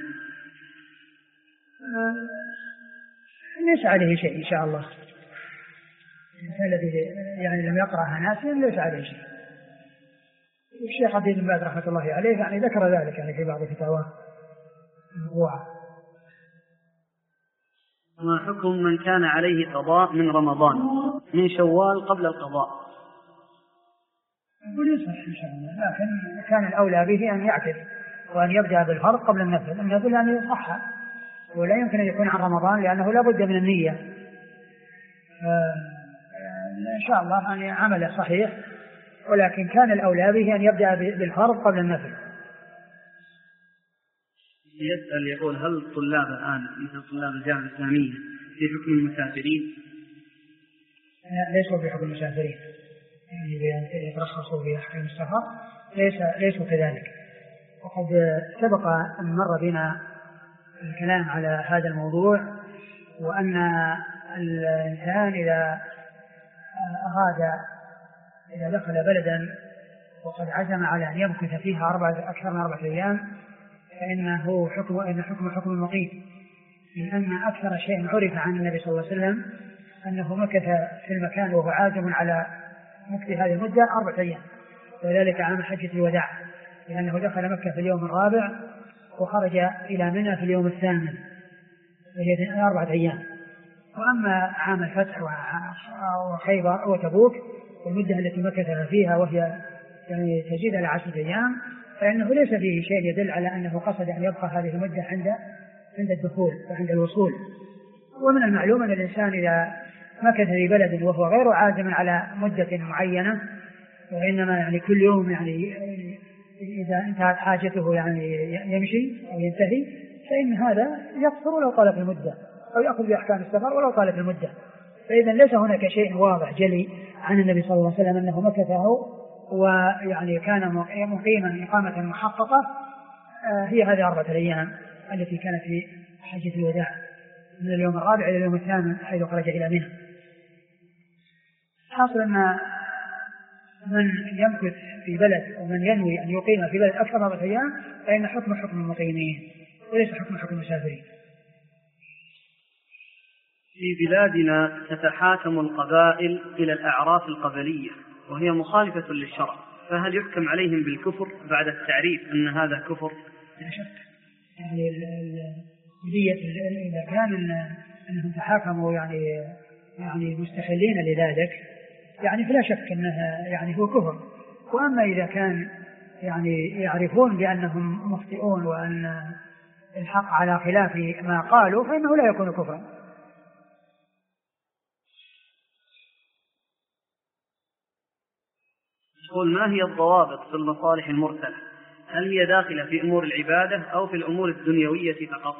[SPEAKER 2] ليس عليه شيء إن شاء الله. الإنسان الذي يعني لم يقرأها ناسيا ليس عليه شيء. الشيخ عبد بن باز رحمة الله عليه يعني ذكر ذلك يعني في بعض فتاواه الموضوعة.
[SPEAKER 1] ما حكم من كان عليه قضاء من رمضان من شوال قبل القضاء؟
[SPEAKER 2] يقول يصح إن شاء الله، لكن كان الأولى به أن يعتد وأن يبدأ بالفرض قبل النفل. النفل يعني صح ولا يمكن أن يكون عن رمضان لأنه لا بد من النية. إن شاء الله يعني عمله صحيح، ولكن كان الأولى به أن يبدأ بالفرض قبل النفل.
[SPEAKER 1] يسأل يقول: هل الطلاب الآن مثل طلاب الجامعة الإسلامية في حكم المسافرين؟
[SPEAKER 2] ليسوا في حكم المسافرين، يعني بأن يترخصوا في أحكام السفر ليسوا كذلك. وقد سبق أن مر بنا الكلام على هذا الموضوع، وأن الإنسان إذا دخل بلدا وقد عزم على أن يمكث فيها أكثر من 4 أيام فإنه حكم المقيم، لأن أكثر شيء عرف عن النبي صلى الله عليه وسلم أنه مكث في المكان وهو عازم على مكث هذه المدة 4 أيام، وذلك عام حجة الوداع، لأنه دخل مكة في اليوم الرابع وخرج إلى منى في اليوم الثامن، وهي 4 أيام. وأما عام الفتح وخيبر وتبوك والمدة التي مكث فيها وهي يعني تزيد على 10 أيام، فإنه ليس فيه شيء يدل على أنه قصد أن يبقى هذه المدة عند الدخول وعند الوصول. ومن المعلوم أن الإنسان إذا مكث في بلد وهو غير عازم على مدة معينة، وإنما يعني كل يوم يعني إذا انتهت حاجته يعني يمشي أو ينتهي، فإن هذا يقصر ولو طالت المدة، أو يأخذ بأحكام السفر ولو طالت المدة. فإذا ليس هناك شيء واضح جلي عن النبي صلى الله عليه وسلم أنه مكثه ويعني كان مقيما إقامة محققة. هي هذه 4 أيام التي كانت في حجة الوداع من اليوم الرابع إلى اليوم الثامن حيث خرج إلى منى. حاصل أن من يمكث في بلد ومن ينوي أن يقيم في بلد أكثر من 4 أيام فإن حكم المقيمين وليس حكم المسافرين.
[SPEAKER 1] في بلادنا تتحاكم القبائل إلى الأعراف القبلية وهي مخالفة للشرع، فهل يحكم عليهم بالكفر بعد التعريف أن هذا كفر؟
[SPEAKER 2] لا شك، يعني إذا كان أنهم تحاكموا يعني مستحلين لذلك يعني فلا شك أنها يعني هو كفر. وأما إذا كان يعني يعرفون بأنهم مخطئون وأن الحق على خلاف ما قالوا فإنه لا يكون كفرا.
[SPEAKER 1] يقول: ما هي الضوابط في المصالح المرسلة؟ هل هي داخلة في أمور العبادة أو في الأمور الدنيوية فقط؟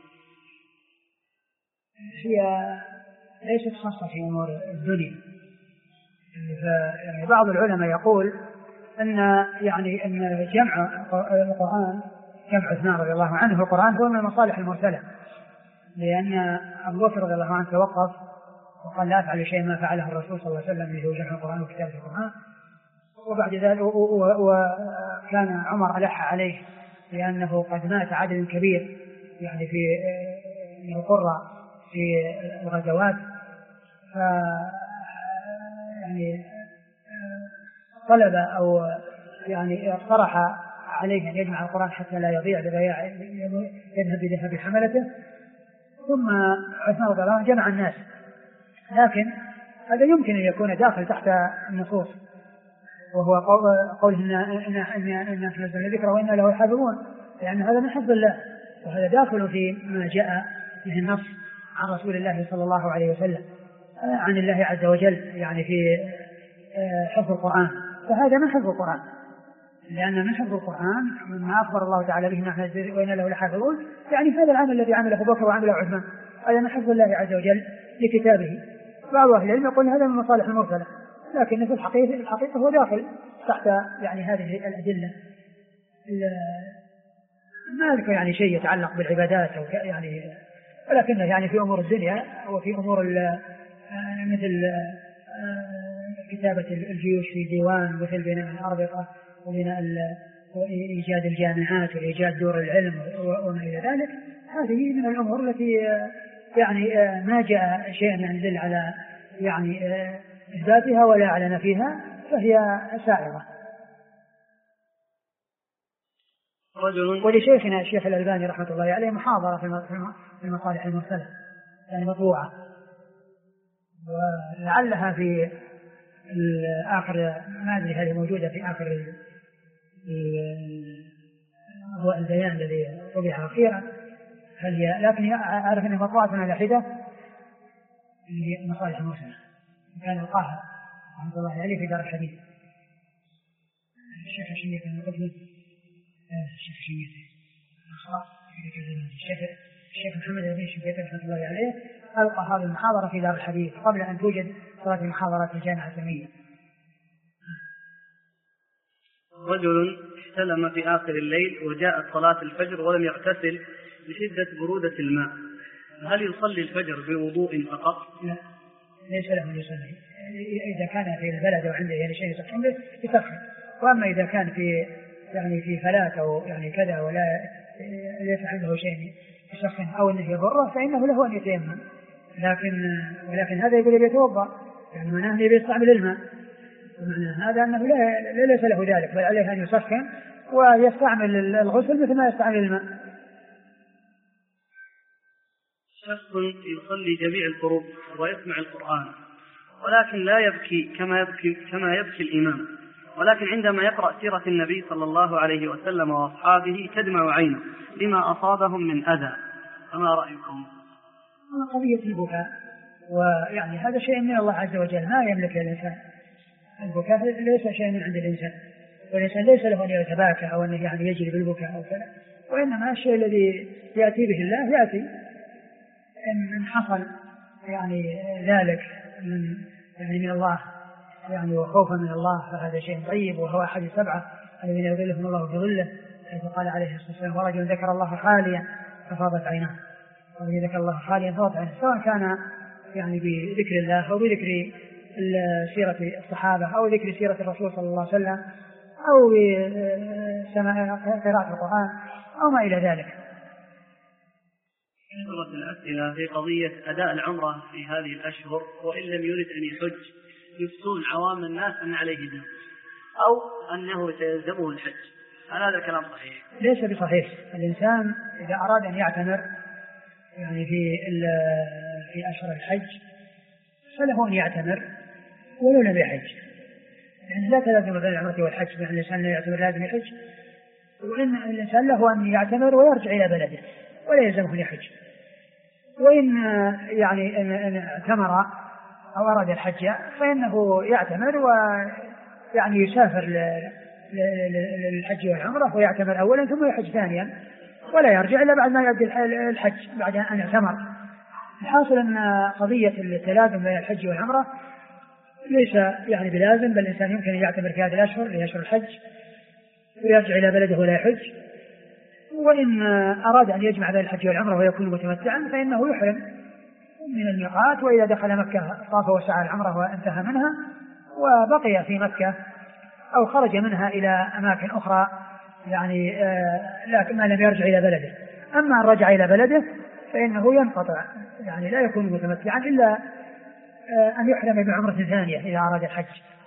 [SPEAKER 2] هي ليست خاصة في أمور الدنيا. يعني بعض العلماء يقول أن جمع القرآن، جمع عثمان رضي الله عنه القرآن هو من المصالح المرسلة، لأن أبو بكر رضي الله عنه توقف وقال لا أفعل شيء ما فعله الرسول صلى الله عليه وسلم اللي هو جمع القرآن وكتابة القرآن. وبعد ذلك وكان عمر ألح عليه لأنه قد مات عدد كبير يعني في القرى في الغزوات، يعني طلب أو يعني اقترح عليه أن يجمع القرآن حتى لا يضيع بضياع يذهب بذهب حملته. ثم عثمان رضي الله عنه جمع الناس، لكن هذا يمكن أن يكون داخل تحت النصوص، وهو قوله إن نزلنا الذكر وإنا له حافظون، لأن هذا من حفظ الله، وهذا داخل في ما جاء به النص عن رسول الله صلى الله عليه وسلم عن الله عز وجل يعني في حفظ القرآن، فهذا من حفظ القرآن، لأن من حفظ القرآن مما أخبر الله تعالى به نحن وإنا له لحافظون، يعني هذا العمل الذي عمله أبو بكر وعمله عثمان هذا من حفظ الله عز وجل لكتابه. بعض أهل العلم يقول هذا من مصالح المرسلة، لكن في الحقيقة هو داخل تحت يعني هذه الأدلة. ما ذكر يعني شيء يتعلق بالعبادات أو يعني، ولكنه يعني في أمور الدنيا وفي أمور مثل كتابة الجيوش في ديوان، مثل بناء الأربطة وبناء وإيجاد الجامعات وإيجاد دور العلم وما إلى ذلك. هذه من الأمور التي يعني ما جاء شيء يدل على يعني إثباتها ولا على نفيها، فهي سائرة. ولشيخنا الشيخ الألباني رحمة الله عليه محاضرة في المصالح المرسلة يعني مطبوعة، ولعلها في آخر، ما أدري هذه موجودة في آخر هو البيان الذي طبع أخيرا، لكن أعرف أنها مطبوعة على حدة في المصالح المرسلة، كان القاها رحمة الله عليه في دار الحديث. الشيخ الشمية كان يقول الشيخ الشمية الشيخ محمد بن شبيت رحمة الله عليه ألقى هذه المحاضرة في دار الحديث قبل أن توجد صلاة المحاضرات في الجامعة الإسلامية.
[SPEAKER 1] رجل احتلم في آخر الليل وجاءت صلاة الفجر ولم يغتسل لشدة برودة الماء، هل يصلي الفجر بوضوء فقط؟
[SPEAKER 2] لا، ليس له أن يصلي. إذا كان في البلد وعنده يعني شيء يسخن به يسخن، وأما إذا كان في يعني في فلات أو يعني كذا ولا ليس عنده شيء يسخن أو أنه يضره فإنه له أن يتيمم، ولكن هذا يقول يتوضأ، يعني معناه أنه يستعمل الماء، ومعنى هذا أنه ليس له ذلك، بل عليه أن يسخن ويستعمل الغسل مثل ما يستعمل الماء.
[SPEAKER 1] شخص يصلي جميع الفروض ويسمع القرآن ولكن لا يبكي كما يبكي الإمام، ولكن عندما يقرأ سيرة النبي صلى الله عليه وسلم وأصحابه تدمع عينه لما أصابهم من أذى، فما رأيكم؟
[SPEAKER 2] قضية البكاء، ويعني هذا شيء من الله عز وجل ما يملك الإنسان. البكاء ليس شيء من عند الإنسان، والإنسان ليس له أن يتباكى أو أنه يعني يجري بالبكاء أو كذا، وإنما الشيء الذي يأتي به الله يأتي. إن حصل يعني ذلك من الله يعني وخوفا من الله فهذا شيء طيب، وهو أحد السبعة الذين يظلهم الله في ظله، حيث قال عليه الصلاة والسلام: ورجل ذكر الله خاليا ففاضت عيناه. ورجل ذكر الله خاليا ففاضت عيناه، سواء كان يعني بذكر الله أو بذكر سيرة الصحابة أو ذكر سيرة الرسول صلى الله عليه وسلم أو بسماع قراءة القرآن أو ما إلى ذلك.
[SPEAKER 1] كثرت الأسئلة في قضية أداء العمرة في هذه الأشهر، وإن لم يرد أن يحج يفتون عوام الناس أن عليه دم أو أنه سيلزمه الحج، هل هذا الكلام صحيح؟
[SPEAKER 2] ليس بصحيح. الإنسان إذا أراد أن يعتمر يعني في أشهر الحج فله أن يعتمر ولو لم يحج، يعني لا تلازم بين العمرة والحج، بأن الإنسان لا يعتمر لازم يحج، وإن الإنسان له أن يعتمر ويرجع إلى بلده ولا يلزمه يحج. وإن يعني إن اعتمر أو أراد الحج فإنه يعتمر ويعني يسافر للحج والعمرة ويعتمر أولا ثم يحج ثانيا، ولا يرجع إلا بعد ما يؤدي الحج بعد أن اعتمر. الحاصل أن قضية التلازم بين الحج والعمرة ليس يعني بلازم، بل الإنسان يمكن أن يعتمر في هذه الأشهر لأشهر الحج ويرجع إلى بلده ولا يحج. وإن أراد أن يجمع بين الحج والعمرة ويكون متمتعا فإنه يحرم من الميقات، وإذا دخل مكة طاف وسعى العمرة وانتهى منها وبقي في مكة أو خرج منها إلى أماكن أخرى يعني لكن ما لم يرجع إلى بلده. أما أن رجع إلى بلده فإنه ينقطع، يعني لا يكون متمتعا إلا أن يحرم بعمرة ثانية إذا أراد الحج.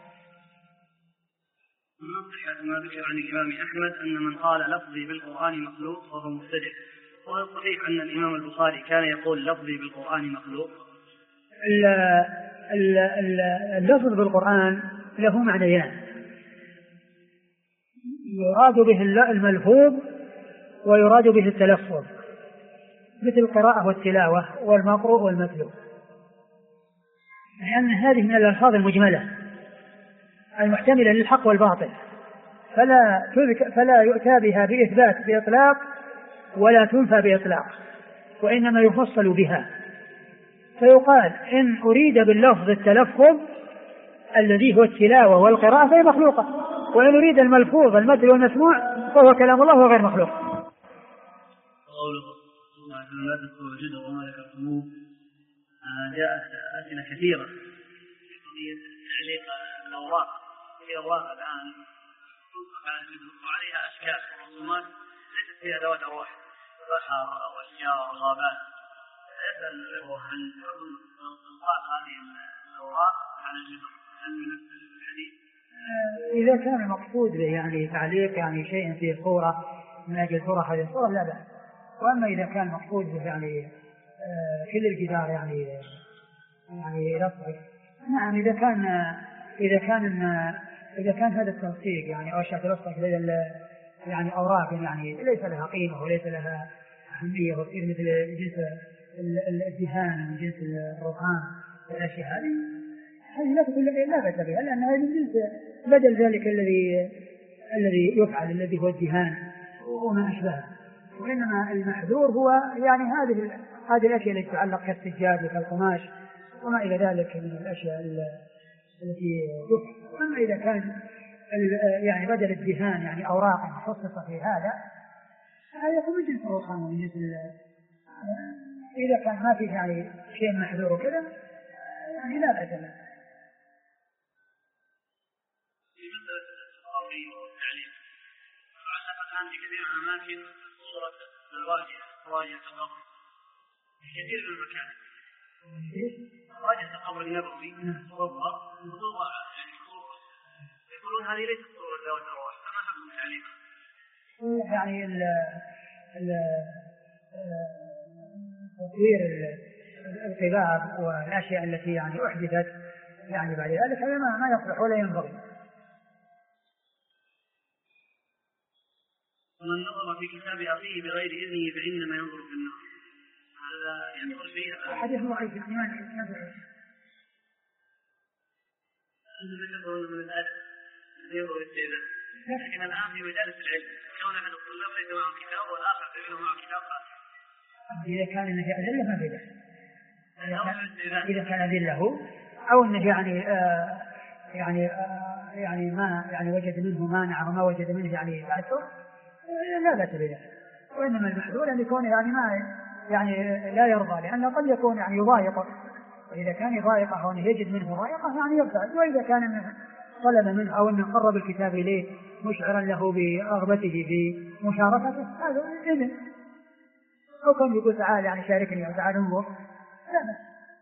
[SPEAKER 1] ما ذكر عن الإمام أحمد أن من قال لفظي بالقرآن مخلوق فهو مبتدع، وهل صحيح أن الإمام البخاري كان يقول لفظي بالقرآن مخلوق؟
[SPEAKER 2] اللفظ بالقرآن له معنيان، يراد به الملفوظ ويراد به التلفظ، مثل القراءة والتلاوة والمقروء والمتلو، لأن هذه من الألفاظ المجملة المحتملة للحق والباطل، فلا يؤتى بها بإثبات بإطلاق ولا تنفى بإطلاق، وإنما يفصل بها. فيقال إن أريد باللفظ التلفظ الذي هو التلاوة والقراءة فهي مخلوقة، وإن أريد الملفوظ المتل والمسموع فهو كلام الله وغير مخلوق.
[SPEAKER 1] لا تذكروا جدا وما ذكرتموه. جاءت أسئلة كثيرة في قضية التعليق الأوراق هي أوراق الآن وعليها أشكال ورسومات ليست فيها ذوات أرواح بحر وأشجار وغابات. يسأل عن إطلاق هذه الأوراق على الجبر هل من نفس الحديث؟
[SPEAKER 2] إذا كان المقصود به يعني تعليق يعني شيء فيه صورة من أجل صورة هذه الصورة لا بأس. وأما إذا كان مقصود به يعني كل الجدار يعني يلصق، نعم إذا كان هذا التلصيق يعني أو أشياء تلصق يعني أوراق يعني ليس لها قيمة وليس لها أهمية وتصير مثل جنس الدهان من جنس الرخام والأشياء هذه لا بأس بها، لأنها من جنس بدل ذلك الذي يفعل الذي هو الدهان وما أشبهه. وإنما المحذور هو يعني هذه الأشياء التي تتعلق كالسجاد وكالقماش وما إلى ذلك من الأشياء التي يفعل. أما إذا كان يعني بدل الدهان يعني أوراق مخصصة في هذا يكون من جنس الرخام ومن جنس إذا كان ما فيه يعني شيء محذور وكذا يعني لا بأس به.
[SPEAKER 1] الآن في كثير من الأماكن صورة الواجهة القبر في كثير من المكان واجهة القبر النبوي صورة يقولون هذه ليست صورة ذوات الأرواح، فما حكم تعليمها؟
[SPEAKER 2] يعني تصوير القباب والأشياء التي يعني أحدثت يعني بعد ذلك هذا ما يصلح ولا ينبغي.
[SPEAKER 1] ومن نظر في كتاب أخيه بغير إذنه فإنما ينظر في النار، هذا ينظر فيه
[SPEAKER 2] حديث ضعيف الإيمان ينظر.
[SPEAKER 1] أنت تقول من الأدب ينظر السيدة، لكن الآن في مجالس العلم كون أحد الطلاب ليس معه كتاب والآخر تبينه معه كتاب
[SPEAKER 2] إذا كان أنه أذله ما في بأس. إذا كان أذله أو أنه يعني ما يعني وجد منه مانع وما وجد منه يعني تأثر لا بأس به. وإنما المحذور أن يكون يعني ما يعني لا يرضى، لأنه قد يكون يعني يضايقه، وإذا كان يضايقه أو أنه يجد منه ضايقه يعني يبتعد. وإذا كان طلب منه أو أنه قرب الكتاب إليه مشعرا له برغبته في مشاركته هذا إذن، أو كان يقول تعال يعني شاركني أو تعال انظر لا بأس.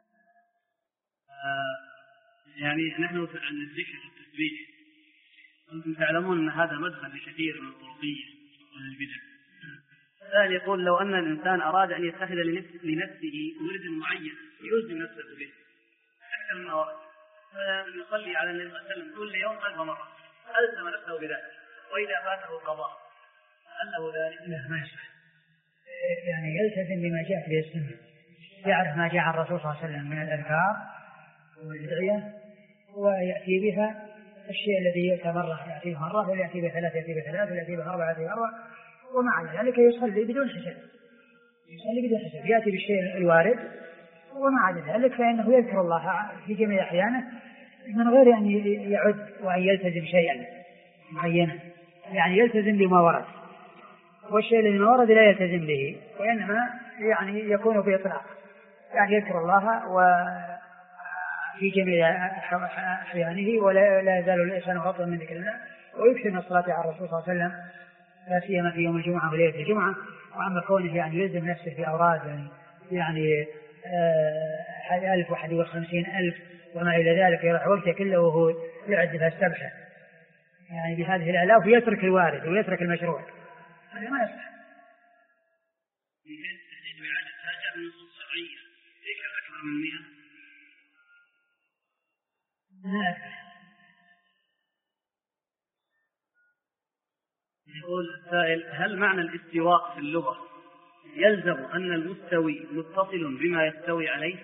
[SPEAKER 1] يعني نحن عن الذكر والتسبيح أنتم تعلمون أن هذا مدخل لكثير من الطرقية والبدع. الآن يقول لو أن الإنسان أراد أن يتخذ لنفسه ورد معين يلزم نفسه به أكثر من ورد، فيصلي على النبي صلى الله عليه وسلم كل يوم 1000 مرة ألزم نفسه بذلك، وإذا فاته القضاء هل له ذلك؟
[SPEAKER 2] لا ما يصح. يعني يلتزم بما جاء به السنة، يعرف ما جاء عن الرسول صلى الله عليه وسلم من الأذكار والأدعية ويأتي بها. الشيء الذي يأتي مرة يأتيه مرة، ويأتي بثلاث يأتي بثلاث، ويأتي بأربعة يأتي بأربعة، ومع ذلك يصلي بدون حساب. يأتي بالشيء الوارد، ومع ذلك فإنه يذكر الله في جميع أحيانه من غير أن يعد وأن يلتزم شيئا معينا، يعني يلتزم بما ورد، والشيء الذي ورد لا يلتزم به، وإنما يعني يكون بإطلاق، يعني يذكر الله وفي جميع أحيانه ولا يزال الإنسان غضا من ذكر الله، ويكثر من الصلاة على الرسول صلى الله عليه وسلم لا سيما في يوم الجمعة وليلة الجمعة. وأما كونه يعني يلزم نفسه في أوراد يعني 1000 و51,000 وما إلى ذلك يروح وقته كله وهو يعدها السبحة يعني بهذه الآلاف ويترك الوارد ويترك المشروع، هذا ما يصح.
[SPEAKER 1] يقول السائل هل معنى الاستواء في اللغة يلزم أن المستوي متصل بما يستوي عليه؟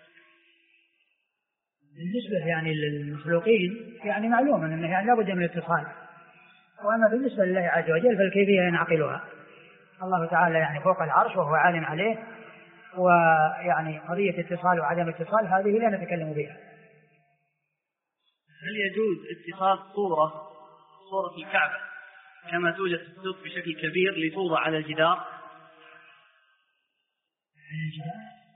[SPEAKER 2] بالنسبة يعني للمخلوقين يعني معلوم أنه يعني لابد من الاتصال، وأما بالنسبة لله عز وجل فالكيفية ينعقلها. الله تعالى يعني فوق العرش وهو عالم عليه، ويعني قضية اتصال وعدم اتصال هذه لا نتكلم بها.
[SPEAKER 1] هل يجوز اتخاذ صورة الكعبة كما توجد في السوق بشكل كبير لتوضع على الجدار؟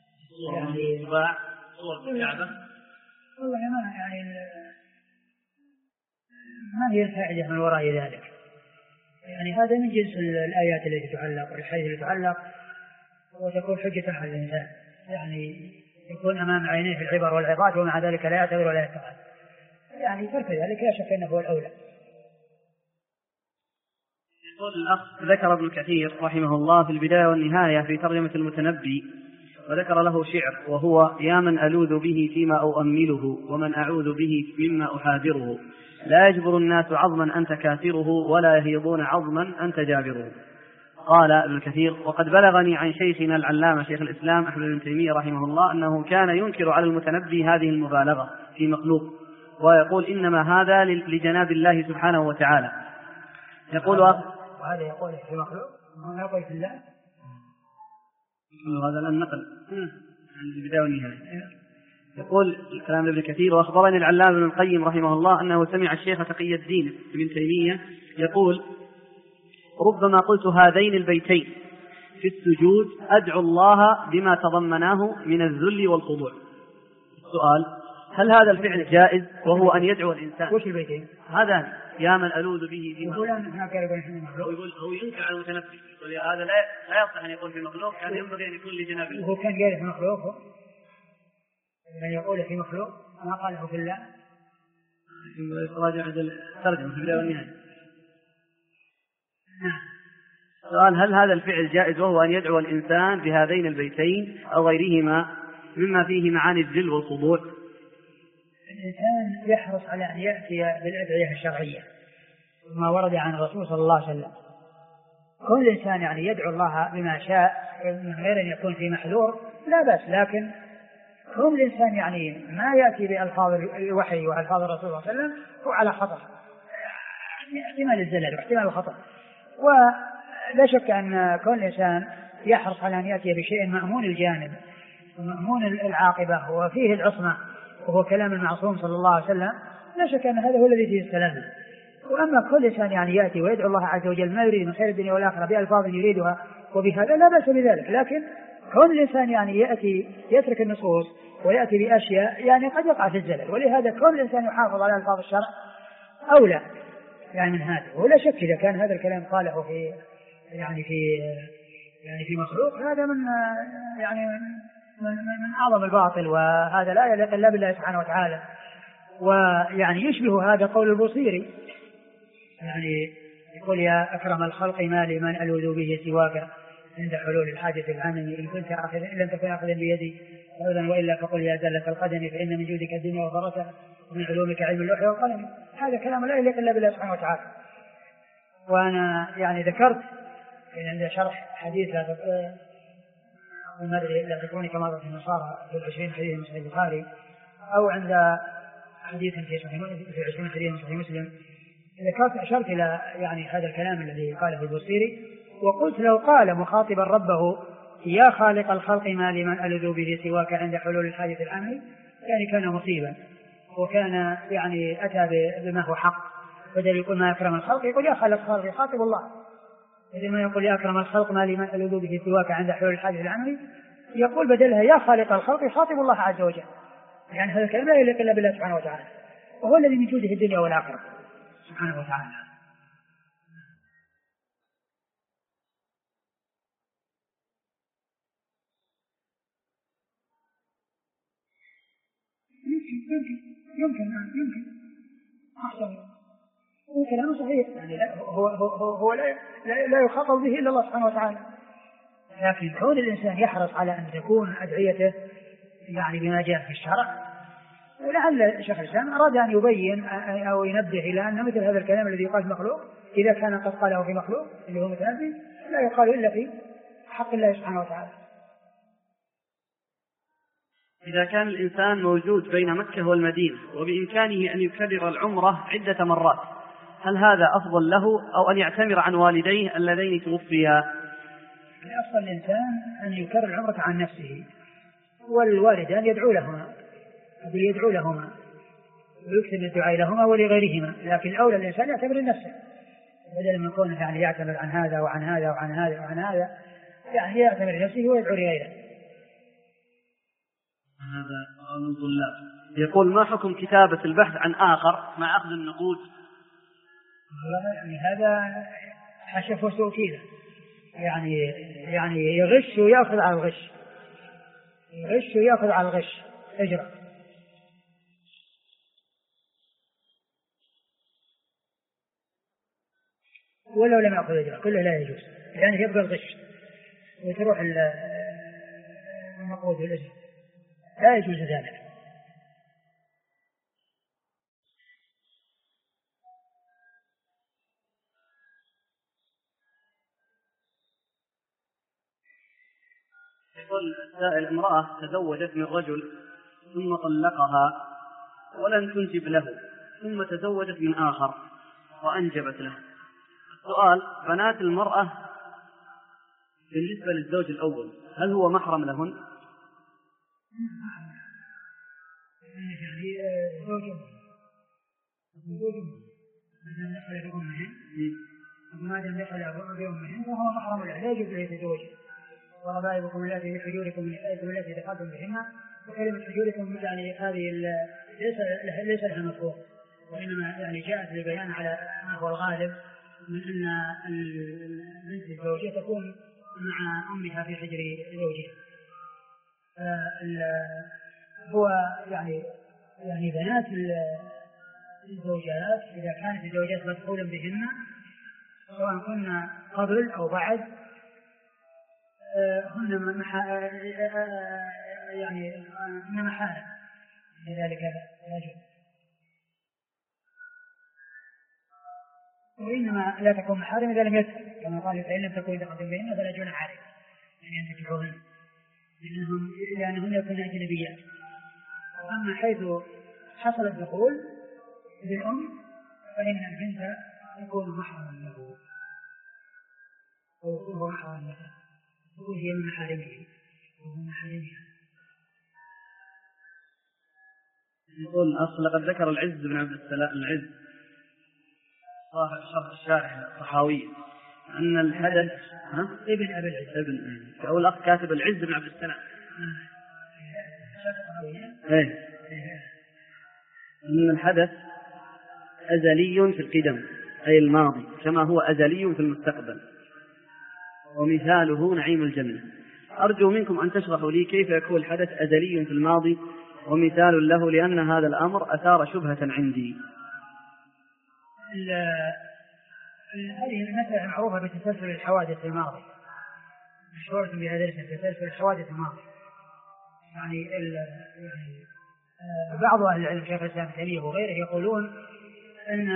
[SPEAKER 2] يعني
[SPEAKER 1] صورة الكعبة
[SPEAKER 2] والله ما يعني ما هي الفائدة من وراء ذلك؟ يعني هذا من جنس الآيات التي تعلق والحديث التي تعلق وتكون حجة على الإنسان، يعني يكون أمام عينيه في العبر والعظات ومع ذلك لا يعتبر ولا يتخذ، يعني ترك ذلك لا شك أنه هو الأولى.
[SPEAKER 1] يقول الأخ: ذكر ابن كثير رحمه الله في البداية والنهاية في ترجمة المتنبي، وذكر له شعر وهو: يا من ألوذ به فيما أؤمله ومن أعوذ به مما أحاذره، لا يجبر الناس عظما أنت كافره ولا يهيضون عظما أنت جابره. قال ابن كثير: وقد بلغني عن شيخنا العلامة شيخ الإسلام أحمد بن تيمية رحمه الله أنه كان ينكر على المتنبي هذه المبالغة في مخلوق، ويقول إنما هذا لجناب الله سبحانه وتعالى. يقول
[SPEAKER 2] وهذا يقول في مخلوق ما يقول في الله،
[SPEAKER 1] هذا النقل عن البداية والنهاية. يقول الكلام ابن كثير: وأخبرني العلامة ابن القيم رحمه الله أنه سمع الشيخ تقي الدين ابن تيمية يقول: ربما قلت هذين البيتين في السجود أدعو الله بما تضمناه من الذل والخضوع. السؤال: هل هذا الفعل جائز وهو أن يدعو الإنسان؟
[SPEAKER 2] وش البيتين؟
[SPEAKER 1] هذا يا من ألوذ به في
[SPEAKER 2] مخلوق.
[SPEAKER 1] يقول هو ينكر على المتنبي، هذا لا يصح أن يقول في مخلوق، هذا ينبغي أن يكون لجناب الله.
[SPEAKER 2] هو كان قال في مخلوق، من يقول في مخلوق ما قاله في الله.
[SPEAKER 1] راجع الترجمة في البداية والنهاية. سؤال: هل هذا الفعل جائز وهو أن يدعو الإنسان بهذين البيتين أو غيرهما مما فيه معاني الذل والخضوع؟
[SPEAKER 2] الإنسان يحرص على أن يأتي بالأدعية الشرعية ما ورد عن الرسول صلى الله عليه وسلم. كل إنسان يعني يدعو الله بما شاء من غير أن يكون في محذور لا بأس، لكن كل إنسان يعني ما يأتي بألفاظ الوحي وألفاظ الرسول صلى الله عليه وسلم هو على خطأ، احتمال الزلل واحتمال الخطأ. ولا شك أن كل إنسان يحرص على أن يأتي بشيء مأمون الجانب ومأمون العاقبة وفيه العصمة، وهو كلام المعصوم صلى الله عليه وسلم، لا شك أن هذا هو الذي فيه السلامة. وأما كل إنسان يعني يأتي ويدعو الله عز وجل ما يريد من خير الدنيا والآخرة بألفاظ يريدها وبهذا لا بأس بذلك، لكن كل إنسان يعني يأتي يترك النصوص ويأتي بأشياء يعني قد يقع في الزلل، ولهذا كل إنسان يحافظ على ألفاظ الشرع أولى يعني من هذا. ولا شك إذا كان هذا الكلام قاله في مخلوق هذا من أعظم الباطل، وهذا لا يليق إلا بالله سبحانه وتعالى. ويعني يشبه هذا قول البوصيري، يعني يقول: يا أكرم الخلق ما لمن ألوذ به سواك عند حلول الحاجة العمم، إن لم تكن أخذا بيدي عودا وإلا فقل يا زلة القدم، فإن من جودك الدنيا وضرتها ومن علومك علم اللوح والقلم. هذا كلام لا يليق إلا بالله سبحانه وتعالى. وأنا يعني ذكرت عند شرح حديث لا تكوني كما ذكر النصارى في 20 حديث من صحيح البخاري، أو عند حديث في 20 حديث من صحيح مسلم، ذكرت أشرت إلى يعني هذا الكلام الذي قاله البوصيري، وقلت: لو قال مخاطبا ربه يا خالق الخلق ما لمن ألذ به سواك عند حلول الحاجة العمل، يعني كان مصيبا، وكان يعني أتى بما هو حق، بدل يقول ما أكرم الخلق يقول يا خالق الخلق، يخاطب الله. بدل ما يقول يا أكرم الخلق ما لمن ألذ به سواك عند حلول الحاجة العمل، يقول بدلها يا خالق الخلق، يخاطب الله عز وجل. يعني هذا الكلام لا يليق إلا بالله سبحانه وتعالى، وهو الذي من جوده الدنيا والآخرة سبحانه وتعالى. يمكن كلامه صحيح، يعني هو لا يخاطب به إلا الله سبحانه وتعالى، لكن كون الإنسان يحرص على أن تكون أدعيته يعني بما جاء في الشرع. ولعل شيخ الإسلام أراد أن يبين أو ينبه إلى أن مثل هذا الكلام الذي يقال في مخلوق إذا كان قد قاله في مخلوق اللي هو متنبي لا يقال إلا في حق الله سبحانه وتعالى.
[SPEAKER 1] إذا كان الإنسان موجود بين مكة والمدينة وبإمكانه أن يكرر العمرة عدة مرات، هل هذا أفضل له أو أن يعتمر عن والديه اللذين توفيا؟
[SPEAKER 2] أفضل الإنسان أن يكرر العمرة عن نفسه، والوالدان يدعو لهما ويكتب الدعاء لهما ولغيرهما، لكن الأولى الإنسان يعتبر نفسه بدل من يكون يعني يعتمر عن هذا وعن هذا وعن هذا وعن هذا، يعني يعتمر نفسه ويدعو لغيره.
[SPEAKER 1] هذا سؤال الطلاب يقول: ما حكم كتابة البحث عن آخر مع أخذ النقود
[SPEAKER 2] يعني هذا حشف وسوء كذا، يعني يغش ويأخذ على الغش، يغش ويأخذ على الغش أجرا. ولو لم يأخذ أجرا كله لا يجوز، يعني يبقى الغش وتروح المقود الأجر، لا يجوز ذلك.
[SPEAKER 1] يقول السائل: امرأة تزوجت من رجل ثم طلقها ولم تنجب له، ثم تزوجت من آخر وأنجبت له. السؤال: بنات المرأة بالنسبة للزوج الأول هل هو محرم لهن؟
[SPEAKER 2] يعني ما دام دخل بأمهن فهو محرم له، لا يجوز له يتزوج. وربائبكم التي في حجوركم من نسائكم التي دخلتم بهن، وكلمة حجوركم يعني هذه ليس لها مفهوم، وإنما يعني جاءت للبيان على ما هو الغالب من أن البنت الزوجية تكون مع أمها في حجر زوجها. هو يعني بنات الزوجات إذا كانت الزوجات مدخولا بهن سواء كنا قبل أو بعد هن محارم، لذلك يجب. وإنما لا تكون محارم إذا لم يدخل، كما قال: فإن لم تكن دخلتم بهن فلا جناح عليكم أن ينتكحوهن لأنهن يكون أجنبيات. أما حيث حصل الدخول بالأم فإن البنت تكون محرما له ويكون محرما لها، وهي من محارمه ومن محارمها.
[SPEAKER 1] يقول الأخ: لقد ذكر العز بن عبد السلام العز صاحب شرح الشارح الطحاوي أن الحدث
[SPEAKER 2] ابن أبي العز،
[SPEAKER 1] أو الأخ كاتب العز بن عبد السلام أن الحدث أزلي في القدم أي الماضي كما هو أزلي في المستقبل، ومثاله نعيم الجنة. أرجو منكم أن تشرحوا لي كيف يكون الحدث أزلي في الماضي ومثال له، لأن هذا الأمر أثار شبهة عندي.
[SPEAKER 2] هذه المسألة معروفة بتسلسل الحوادث الماضي، مشهورة بهذا الاسم تسلسل الحوادث الماضي. يعني بعض أهل العلم شيخ الإسلام ابن تيمية وغيره يقولون أن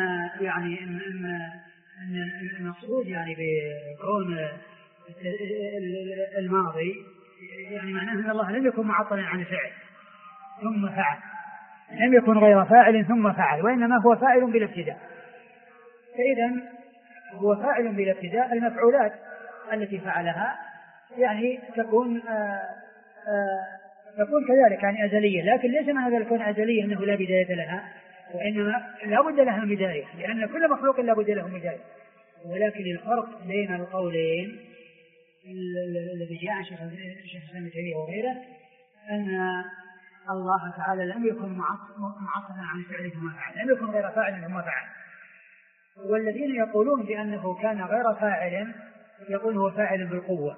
[SPEAKER 2] المقصود يعني بكون الماضي يعني معناه أن الله لم يكن معطلا عن الفعل ثم فعل، لم يكن غير فاعل ثم فعل، وإنما هو فاعل بلا ابتداء. فإذا هو فاعل بلا ابتداء، المفعولات التي فعلها يعني تكون كذلك يعني أزلية، لكن ليس معنى ذلك كون أزلية أنه لا بداية لها، وإنما لا بد لها بداية، لأن كل مخلوق لا بد له بداية. ولكن الفرق بين القولين الذي جاء عن شيخ الإسلام ابن تيمية وغيره أن الله تعالى لم يكن معطلا عن فعله ثم فعل، لم يكن غير فاعل ثم فعل. والذين يقولون بأنه كان غير فاعل يقول هو فاعل بالقوة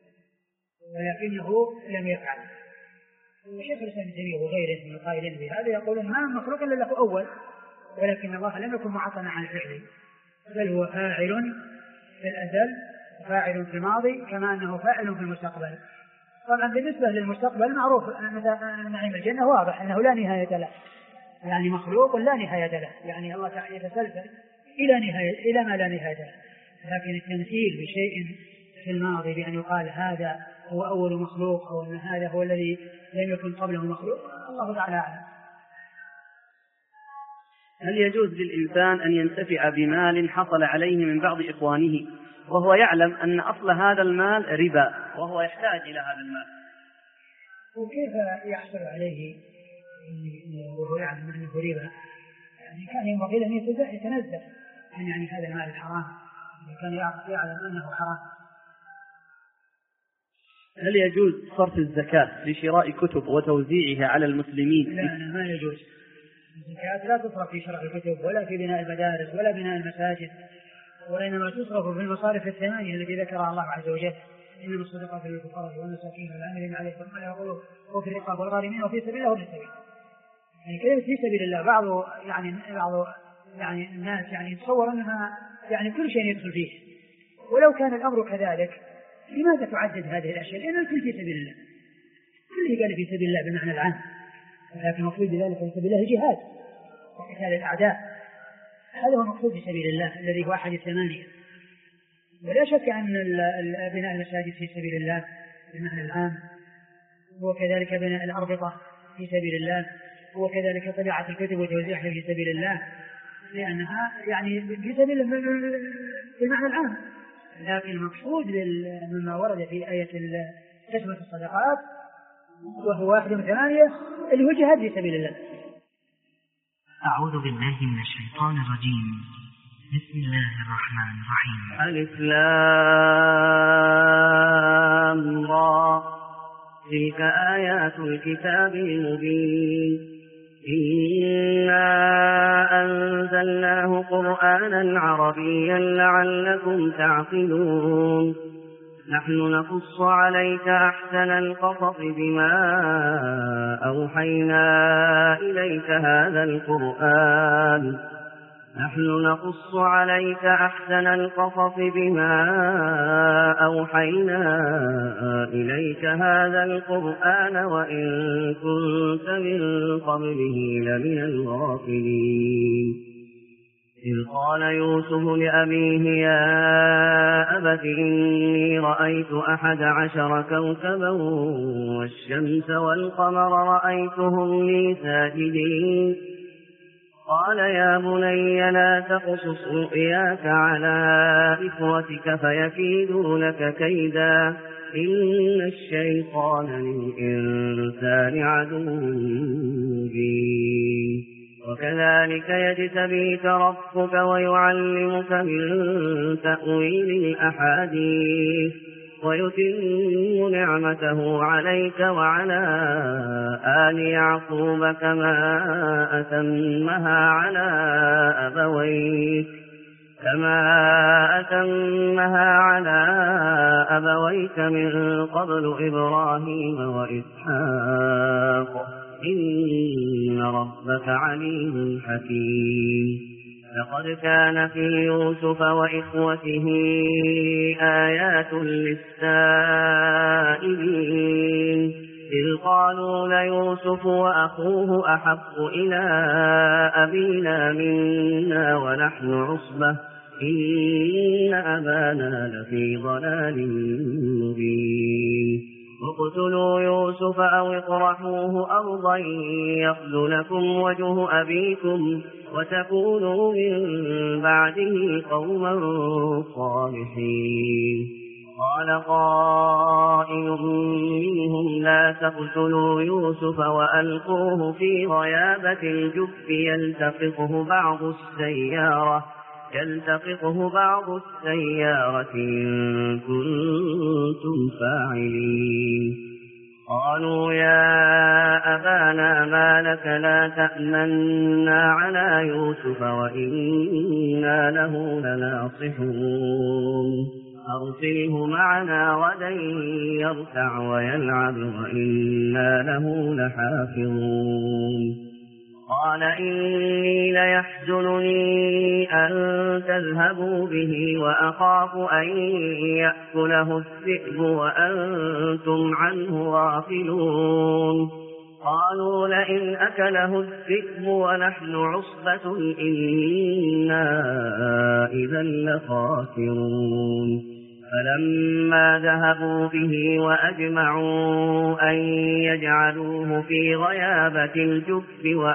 [SPEAKER 2] ولكنه لم يفعل. وشيخ الإسلام ابن تيمية وغيره من القائلين بهذا يقولون ما مخلوق إلا له أول، ولكن الله لم يكن معطلا عن فعله، بل هو فاعل في الأزل فاعل في الماضي كما أنه فاعل في المستقبل. طبعا بالنسبة للمستقبل معروف أن نعيم الجنة واضح أنه لا نهاية له، يعني مخلوق لا نهاية له، يعني الله تعالى يتسلسل إلى ما لا نهاية له. لكن التمثيل بشيء في الماضي بأن يقال هذا هو أول مخلوق أو أن هذا هو الذي لم يكن قبله مخلوق، الله تعالى أعلم.
[SPEAKER 1] هل يجوز للإنسان أن ينتفع بمال حصل عليه من بعض إخوانه وهو يعلم أن أصل هذا المال ربا وهو يحتاج إلى هذا المال؟
[SPEAKER 2] وكيف يحصل عليه وهو يعلم أنه ربا؟ يعني كان ينبغي أن يتنزل يعني هذا المال الحرام، كان يعلم أنه حرام.
[SPEAKER 1] هل يجوز صرف الزكاة لشراء كتب وتوزيعها على المسلمين؟
[SPEAKER 2] لا ما يجوز، الزكاة لا تصرف في شرح الكتب ولا في بناء المدارس ولا بناء المساجد، وإنما تصرف في المصارف الثمانية التي ذكرها الله عز وجل: إنما الصدقات للفقراء والمساكين والعاملين عليهم وفي الرقاب والغارمين وفي سبيل الله وابن السبيل. يعني كلمة في سبيل الله بعض الناس يعني يتصور أنها يعني كل شيء يدخل فيه، ولو كان الأمر كذلك لماذا تعدد هذه الأشياء؟ لأن الكل في سبيل الله، كله قال في سبيل الله بالمعنى العام، لكن المقصود بذلك في سبيل الله جهاد وقتال الأعداء، هذا هو المقصود بسبيل الله الذي هو أحد الثمانية. ولا شك أن بناء المساجد في سبيل الله بالمعنى العام، وكذلك بناء الأربطة في سبيل الله، وكذلك طباعة الكتب وتوزيعها في سبيل الله، لأنها يعني في سبيل الله بالمعنى العام. لكن المقصود مما ورد في آية كسبة الصدقات وهو واحد من ثمانية اللي هو جهاد في سبيل الله.
[SPEAKER 3] أعوذ بالله من الشيطان الرجيم. بسم الله الرحمن الرحيم.
[SPEAKER 1] ألف لام را تلك آيات الكتاب المبين إنا أنزلناه قرآنا عربيا لعلكم تعقلون نحن نقص عليك أحسن القصص بما أوحينا إليك هذا القرآن نحن نقص عليك أحسن القصص بما أوحينا إليك هذا القرآن وإن كنت من قبله لمن الغافلين إذ قال يوسف لأبيه يا أبت إني رأيت 11 كوكبا والشمس والقمر رأيتهم لي ساجدين قال يا بني لا تقصص رؤياك على إخوتك فيكيدوا لك كيدا إن الشيطان للإنسان عدو مبين وكذلك يجتبيك ربك ويعلمك من تأويل الأحاديث ويتم نعمته عليك وعلى آل يعقوب كما أتمها على أبويك من قبل إبراهيم وإسحاق إن ربك عليم حكيم لقد كان في يوسف وإخوته آيات للسائلين إذ قالوا ليوسف وأخوه أحق إلى أبينا منا ونحن عصبة إن أبانا لفي ضلال مبين اقتلوا يوسف أو اطرحوه أرضا يخل لكم وجه أبيكم وتكونوا من بعده قوما صالحين قال قائل منهم لا تقتلوا يوسف وألقوه في غيابة الجب يلتقطه بعض السيارة إن كنتم فاعلين قالوا يا أبانا ما لك لا تأمنا على يوسف وإنا له لناصحون أرسله معنا غدا يرتع ويلعب وإنا له لحافظون قال إني ليحزنني أن تذهبوا به وأخاف أن يأكله الذئب وأنتم عنه غافلون قالوا لئن أكله الذئب ونحن عصبة إنا إذا لخاسرون فلما ذهبوا به وأجمعوا أن يجعلوه في غيابة الجب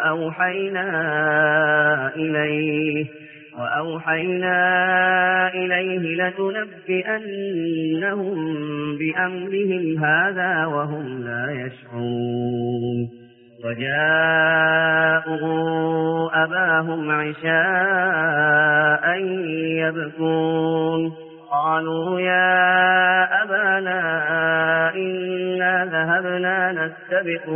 [SPEAKER 1] وأوحينا إليه لتنبئنهم بأمرهم هذا وهم لا يشعرون وجاءوا أباهم عشاء يبكون قالوا يا أبانا إنا ذهبنا
[SPEAKER 4] نستبق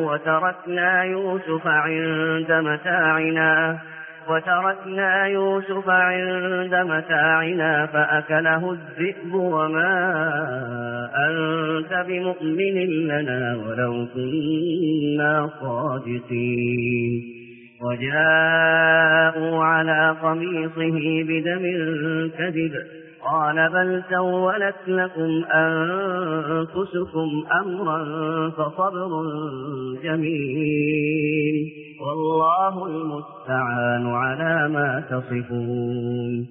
[SPEAKER 4] وتركنا يوسف عند متاعنا فأكله الذئب وما أنت بمؤمن لنا ولو كنا صادقين. وجاءوا على قميصه بدم كذب قال بل سولت لكم أنفسكم أمرا فصبر جميل والله المستعان على ما تصفون.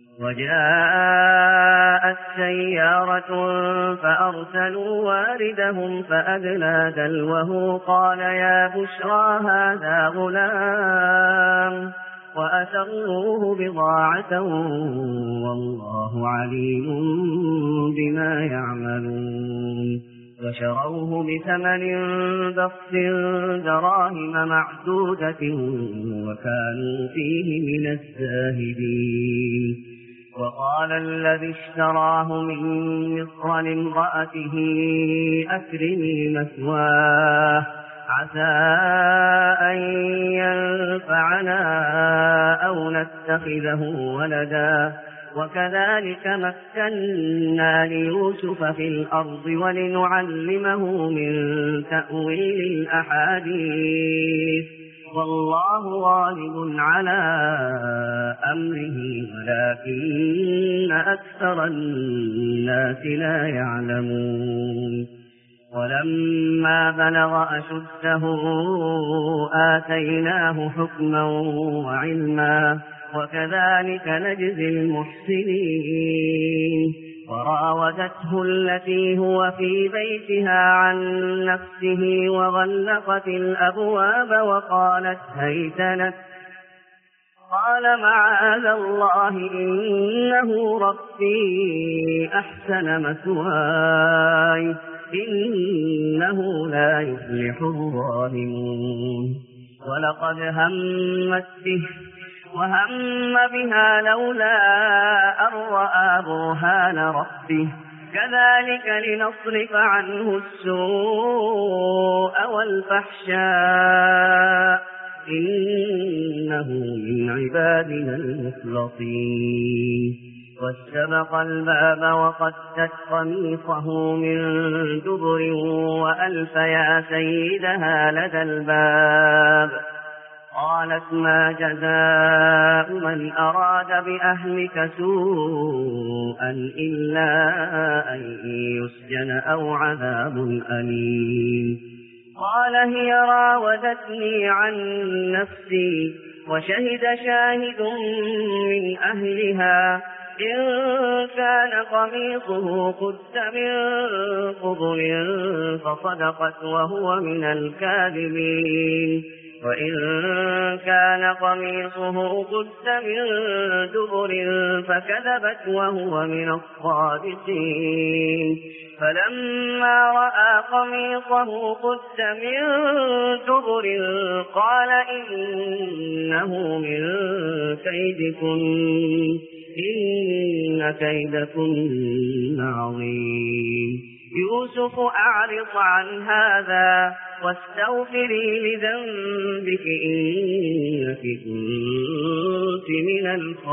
[SPEAKER 4] وجاءت سيارة فأرسلوا واردهم فأدلى دلوه قال يا بشرى هذا غلام وأسروه بضاعة والله عليم بما يعملون. وشروه بثمن بخس دراهم معدودة وكانوا فيه من الزاهدين. وقال الذي اشتراه من مصر لامرأته أكرمي مثواه عسى أن ينفعنا أو نتخذه ولدا وكذلك مكنا ليوسف في الأرض ولنعلمه من تأويل الأحاديث والله غالب على أمره ولكن أكثر الناس لا يعلمون. ولما بلغ أشده آتيناه حكما وعلما وكذلك نجزي المحسنين. وراودته التي هو في بيتها عن نفسه وغلقت الأبواب وقالت هيت لك قال معاذ الله إنه ربي أحسن مثواي إنه لا يفلح الظالمون. ولقد همت به وهم بها لولا أن رأى برهان ربه كذلك لنصرف عنه السوء والفحشاء إنه من عبادنا المخلصين. واستبق الباب وقدت قميصه من دبر وألف يا سيدها لدى الباب قالت ما جزاء من أراد بأهلك سوءا إلا أن يسجن أو عذاب أليم. قال هي راودتني عن نفسي وشهد شاهد من أهلها إن كان قميصه قد من قبل فصدقت وهو من الكاذبين وإن كان قميصه قد من دبر فكذبت وهو من الصادقين. فلما رأى قميصه قد من دبر قال إنه من كيدكن إن كيدكن عظيم. يوسف أعرض عن هذا واستغفري لذنبك إنك كنت من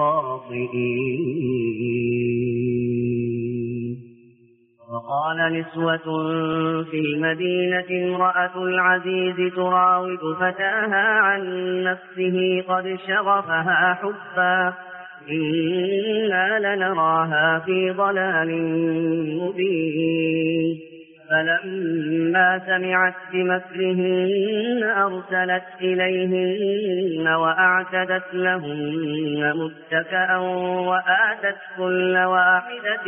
[SPEAKER 4] الخاطئين. وقال نسوة في المدينة امرأة العزيز تراود فتاها عن نفسه قد شغفها حبا إنا لنراها في ضلال مبين. فلما سمعت بمكرهن أرسلت إليهن وأعتدت لهن متكئا وآتت كل واحدة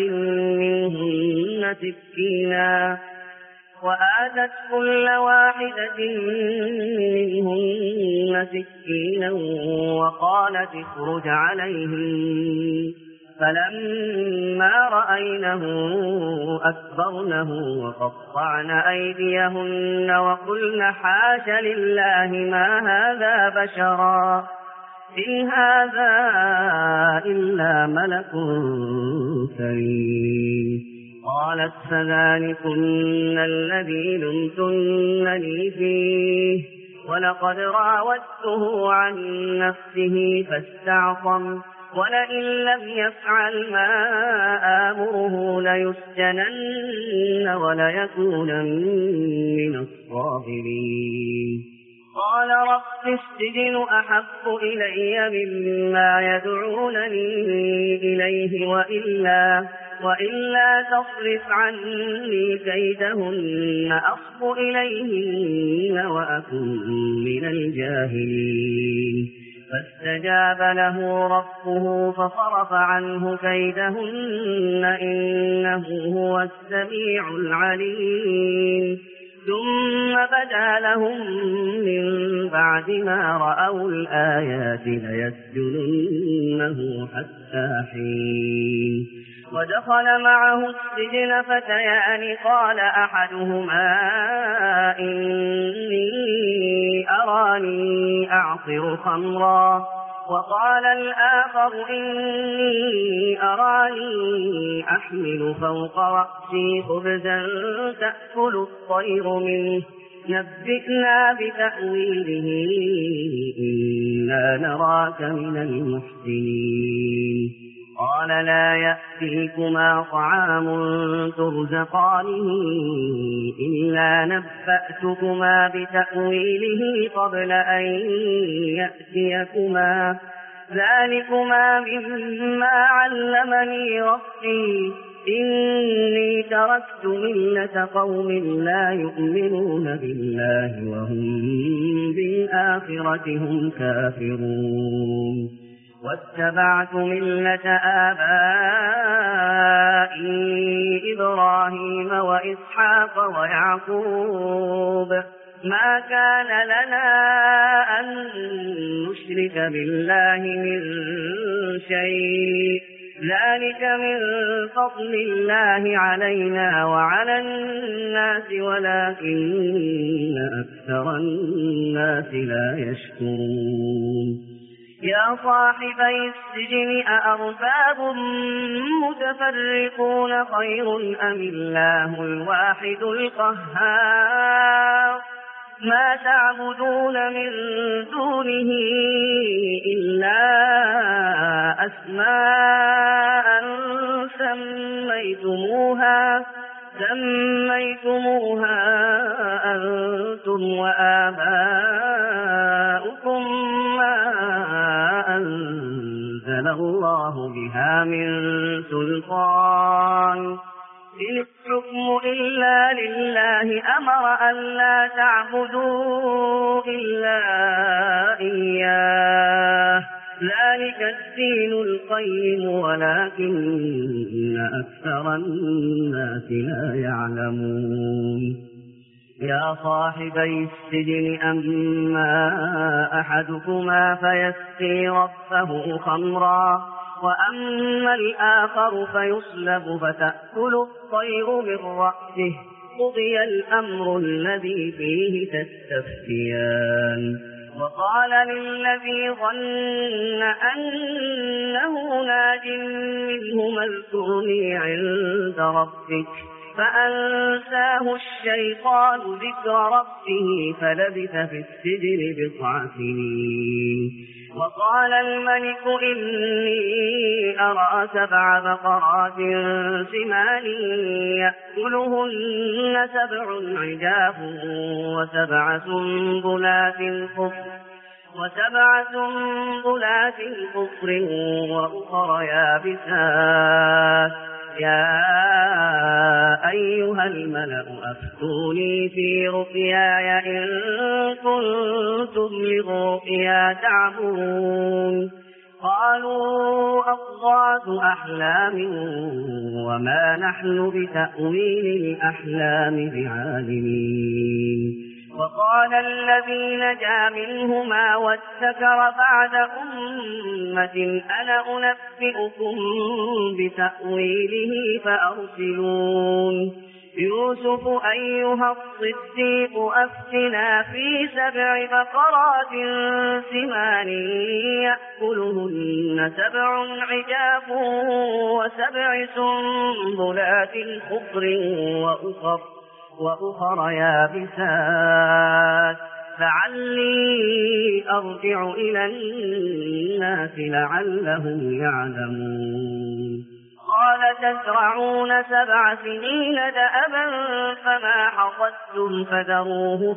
[SPEAKER 4] منهن سكينا وقالت اخرج عليهن. فلما رأينه أكبرنه وقطعن أيديهن وقلن حاش لله ما هذا بشرا إن هذا إلا ملك كريم. قالت فذلكن الذي لمتنني فيه ولقد راودته عن نفسه فاستعصم ولئن لم يفعل ما آمره ليسجنن وليكونن من الصاغرين. قال رب السجن أحب إلي مما يدعونني إليه وإلا تصرف عني كيدهن أصب إليهن وأكن من الجاهلين. فاستجاب له ربه فصرف عنه كيدهن إنه هو السميع العليم. ثم بدا لهم من بعد ما رأوا الآيات ليسجننه حتى حين. ودخل معه السجن فتيان قال أحدهما إني أراني أعصر خمرا وقال الآخر إني أراني أحمل فوق رأسي خبزا تأكل الطير منه نبئنا بتأويله إنا نراك من المحسنين. قال لا يأتيكما طعام ترزقانه إلا نبأتكما بتأويله قبل أن يأتيكما ذلكما مما علمني ربي إني تركت ملة قوم لا يؤمنون بالله وهم بالآخرة هم كافرون. واتبعت ملة آبائي إبراهيم وإسحاق ويعقوب ما كان لنا أن نشرك بالله من شيء ذلك من فضل الله علينا وعلى الناس ولكن أكثر الناس لا يشكرون. يا صاحبي السجن أأرباب متفرقون خير أم الله الواحد القهار. ما تعبدون من دونه إلا أسماء سميتموها أنتم وآباؤكم ما أنزل الله بها من سلطان إن الحكم إلا لله أمر أن لا تعبدوا إلا إياه ذلك الدين القيم ولكن أكثر الناس لا يعلمون. يا صاحبي السجن أما أحدكما فيسقي ربه خمرا وأما الآخر فيصلب فتأكل الطير من رأسه قضي الأمر الذي فيه تستفتيان. وقال للذي ظن أنه ناج منهما اذكرني عند ربك فأنساه الشيطان ذكر ربه فلبث في السجن بضع سنين. وقال الملك إني أرى 7 بقرات سمان يأكلهن 7 عجاف و7 سنبلات خضر وأخر يابسات. يا أيها الملأ أفتوني في رؤياي إن كنتم للرؤيا تعبرون. قالوا أضغاث أحلام وما نحن بتأويل الأحلام بعالمين. وقال الذي نجا منهما وادكر بعد أمة أنا أنبئكم بتأويله فأرسلون. يوسف أيها الصديق أفتنا في 7 بقرات سمان يأكلهن 7 عجاف و7 سنبلات خضر وأخر يابسات لعلي أرجع إلى الناس لعلهم يعلمون قال تزرعون 7 سنين دأبا فما حصدتم فذروه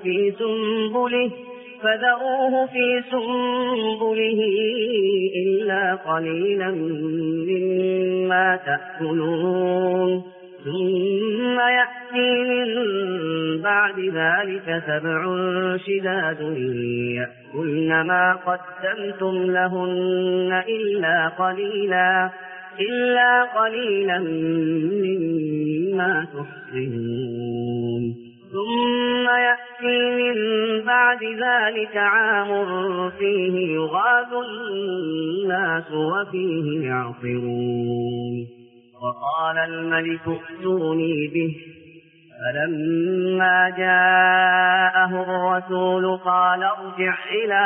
[SPEAKER 4] في سنبله إلا قليلا مما تأكلون ثم يأتي من بعد ذلك 7 شداد يأكلن ما قدمتم لهن إلا قليلا مما تحصنون ثم يأتي من بعد ذلك عام فيه يغاث الناس وفيه يعصرون وقال الملك ائتوني به فلما جاءه الرسول قال ارجع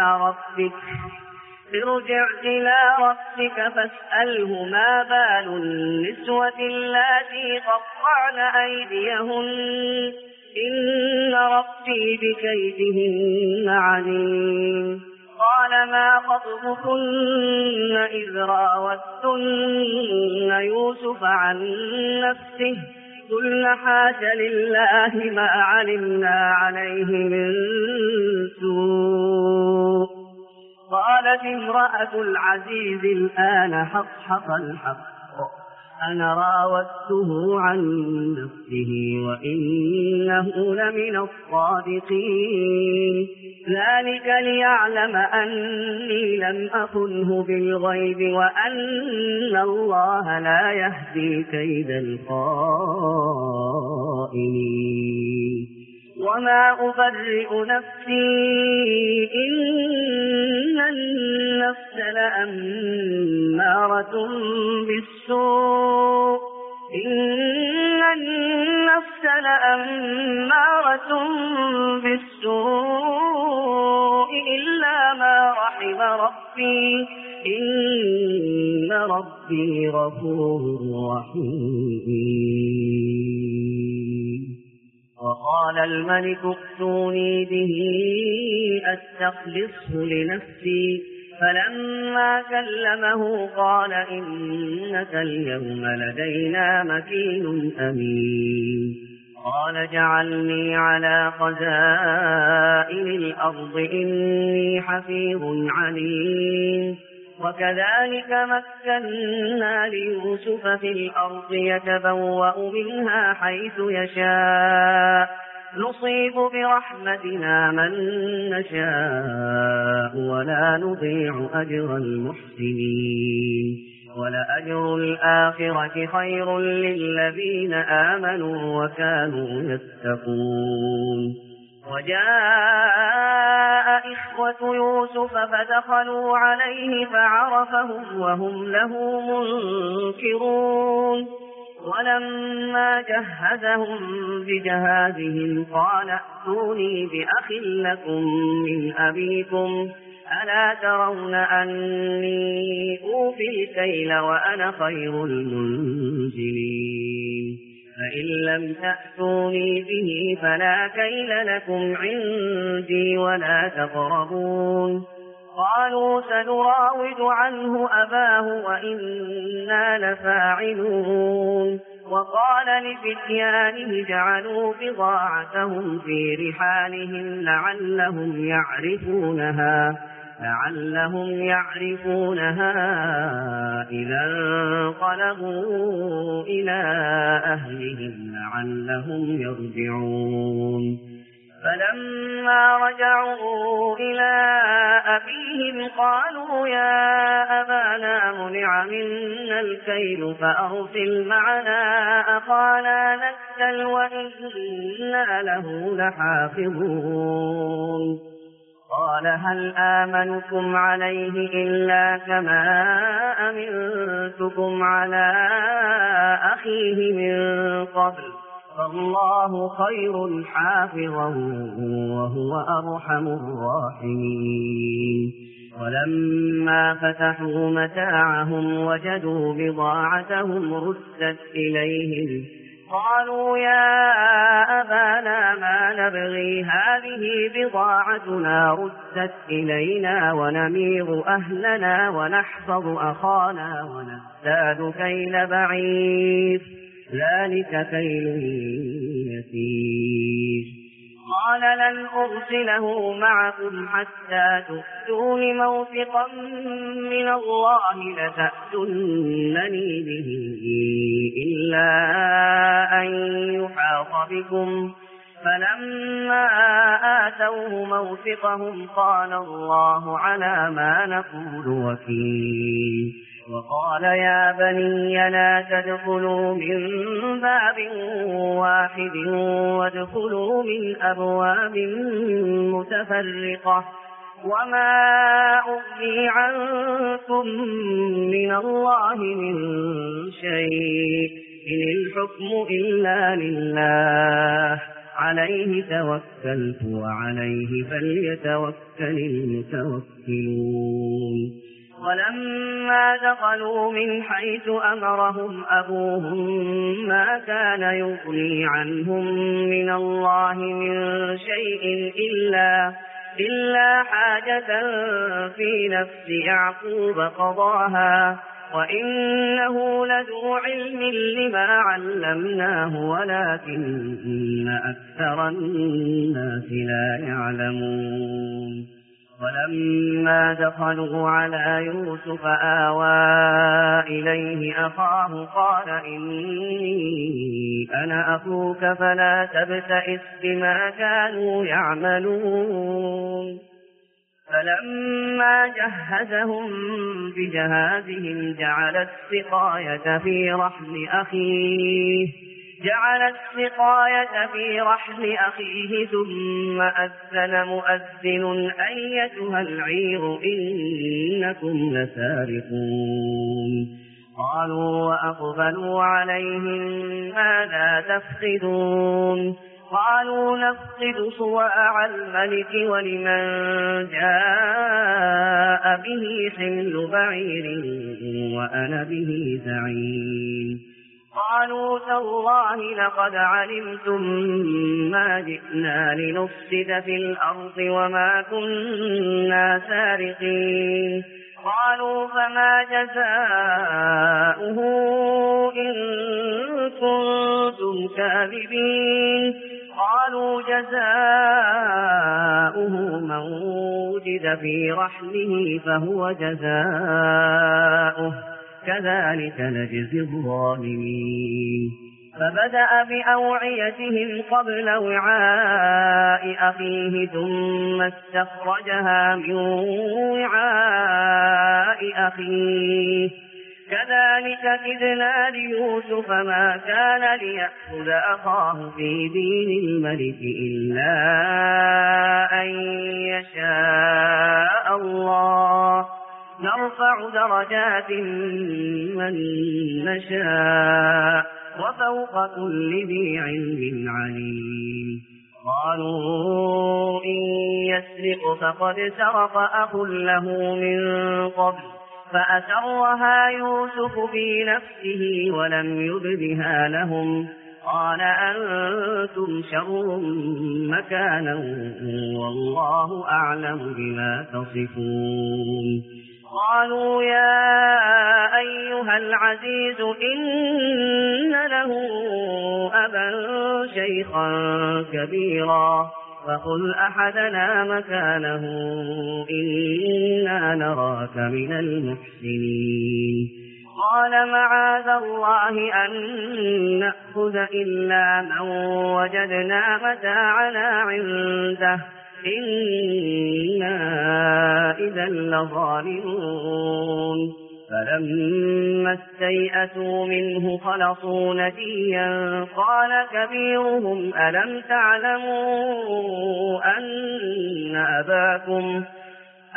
[SPEAKER 4] إلى ربك فاسأله ما بال النسوة اللاتي قطعن أيديهن إن ربي بكيدهن عليم قال ما خطبكن إذ راوتن يوسف عن نفسه قلن حاش لله ما علمنا عليه من سوء قالت امرأة العزيز الآن حق الحق أنا راودته عن نفسه وإنه لمن الصادقين ذلك ليعلم أني لم أخنه بالغيب وأن الله لا يهدي كيد الخائنين وما أبرئ نفسي إن النفس لأمارة بالسوء إلا ما رحم ربي إن ربي غفور رحيم وقال الملك ائتوني به أستخلصه لنفسي فلما كلمه قال إنك اليوم لدينا مكين أمين قال اجعلني على خزائن الأرض إني حفيظ عليم وكذلك مكنا ليوسف في الأرض يتبوأ منها حيث يشاء نصيب برحمتنا من نشاء ولا نضيع أجر المحسنين ولأجر الآخرة خير للذين آمنوا وكانوا يتقون وجاء إخوة يوسف فدخلوا عليه فعرفهم وهم له منكرون ولما جهزهم بجهازهم قال ائتوني بأخ لكم من أبيكم ألا ترون أني أوفي الكيل وأنا خير المنزلين فإن لم تأتوني به فلا كيل لكم عندي ولا تقربون قالوا سنراود عنه أباه وإنا لفاعلون وقال لفتيانه جعلوا بضاعتهم في رحالهم لعلهم يعرفونها إذا انقلبوا إلى أهلهم لعلهم يرجعون فلما رجعوا إلى أبيهم قالوا يا أبانا منع منا الكيل فأرسل معنا أخانا نكتل وإنا له لحافظون قال هل آمنكم عليه إلا كما أمنتكم على أخيه من قبل فالله خير حافظا وهو أرحم الراحمين. ولما فتحوا متاعهم وجدوا بضاعتهم ردت إليهم قالوا يا أبانا ما نبغي هذه بضاعتنا ردت إلينا ونمير أهلنا ونحفظ أخانا ونزداد كيل بعير ذلك كيل يسير. قال لن أرسله معكم حتى تؤتون موثقا من الله لتأتونني به إلا أن يحاط بكم. فلما آتوه موثقهم قال الله على ما نقول وكيل. وقال يا بني لا تدخلوا من باب واحد وادخلوا من أبواب متفرقة وما أغني عنكم من الله من شيء إن الحكم إلا لله عليه توكلت وعليه فليتوكل المتوكلون. ولما دخلوا من حيث أمرهم أبوهم ما كان يغني عنهم من الله من شيء إلا حاجة في نفس يعقوب قضاها وإنه لذو علم لما علمناه ولكن أكثر الناس لا يعلمون. ولما دخلوا على يوسف آوى إليه أخاه قال إني أنا أخوك فلا تبتئس بما كانوا يعملون. فلما جهزهم بجهازهم جعل السقاية في رحل أخيه ثم أذن مؤذن أيتها العير إنكم لسارقون. قالوا وأقبلوا عليهم ماذا تفقدون؟ قالوا نفقد صواع الملك ولمن جاء به حمل بعير وأنا به زعيم. قالوا تالله لقد علمتم ما جئنا لنفسد في الأرض وما كنا سارقين. قالوا فما جزاؤه إن كنتم كاذبين؟ قالوا جزاؤه من وجد في رحله فهو جزاؤه كذلك نجزي الظالمين. فبدأ بأوعيتهم قبل وعاء أخيه ثم استخرجها من وعاء أخيه كذلك كدنا ليوسف ما كان ليأخذ أخاه في دين الملك إلا أن يشاء الله نرفع درجات من نشاء وفوق كل ذي علم عليم. قالوا إن يسرق فقد سرق أخ له من قبل فأسرها يوسف في نفسه ولم يبدها لهم. قال أنتم شر مكانا والله أعلم بما تصفون. قالوا يا أيها العزيز إن له أبا شيخا كبيرا فخذ أحدنا مكانه إنا نراك من المحسنين. قال معاذ الله أن نأخذ إلا من وجدنا متاعنا عنده إنا إذا لظالمون. فلما استيئسوا منه خلصوا نجيا قال كبيرهم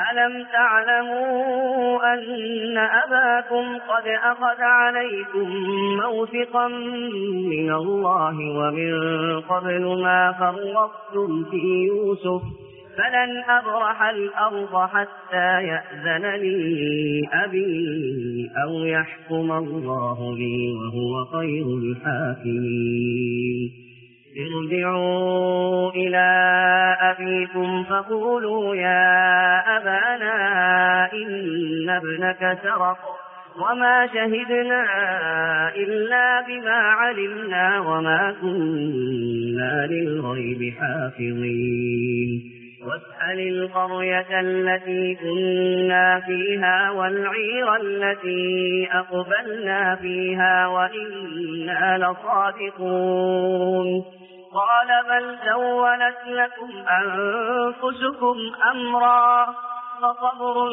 [SPEAKER 4] ألم تعلموا أن أباكم قد أخذ عليكم موثقا من الله ومن قبل ما فرطتم في يوسف فلن أبرح الأرض حتى يأذن لي أبي أو يحكم الله لي وهو خير الحاكمين ارجعوا إلى أبيكم فقولوا يا أبانا إن ابنك سرق وما شهدنا إلا بما علمنا وما كنا للغيب حافظين واسأل القرية التي كنا فيها والعير التي أقبلنا فيها وإنا لصادقون قال بل سولت لكم أنفسكم أمرا فصبر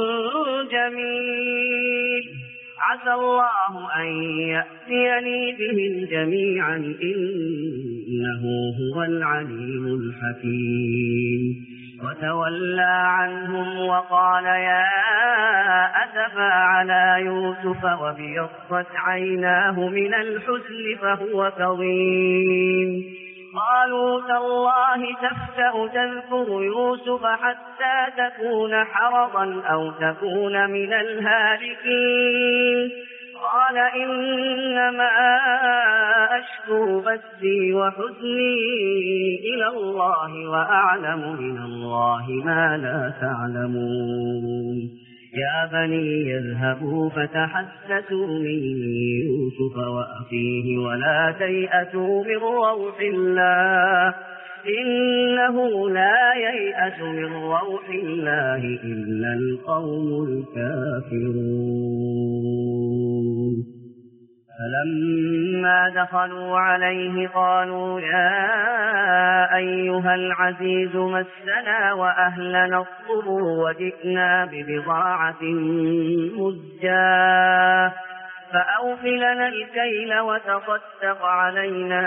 [SPEAKER 4] جميل عسى الله أن يأتيني بهم جميعا إنه هو العليم الحكيم وتولى عنهم وقال يا أسفا على يوسف وابيضت عيناه من الحزن فهو كظيم قالوا تالله تفتأ تذكر يوسف حتى تكون حرضا أو تكون من الهالكين قال إنما أشكو بثي وحزني إلى الله وأعلم من الله ما لا تعلمون يا بني يذهبوا فتحسسوا من يوسف وأخيه ولا تيأسوا من روح الله إنه لا ييأس من روح الله إلا القوم الكافرون فلما دخلوا عليه قالوا يا أيها العزيز مسنا وأهلنا الضر وجئنا ببضاعة مزجاة فأوف لنا الكيل وتصدق علينا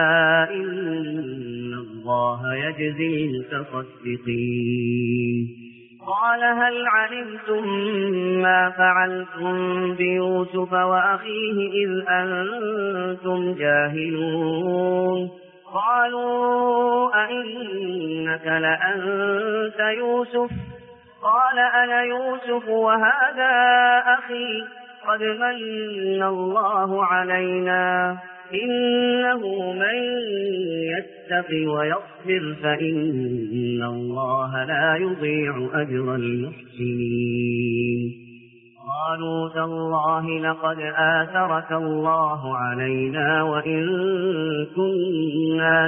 [SPEAKER 4] إن الله يجزي المتصدقين قال هل علمتم ما فعلتم بيوسف وأخيه إذ أنتم جاهلون قالوا أئنك لأنت يوسف قال أنا يوسف وهذا أخي قد من الله علينا إنه من يتق ويصبر فإن الله لا يضيع أجر المحسنين قالوا تالله لقد آثرك الله علينا وإن كنا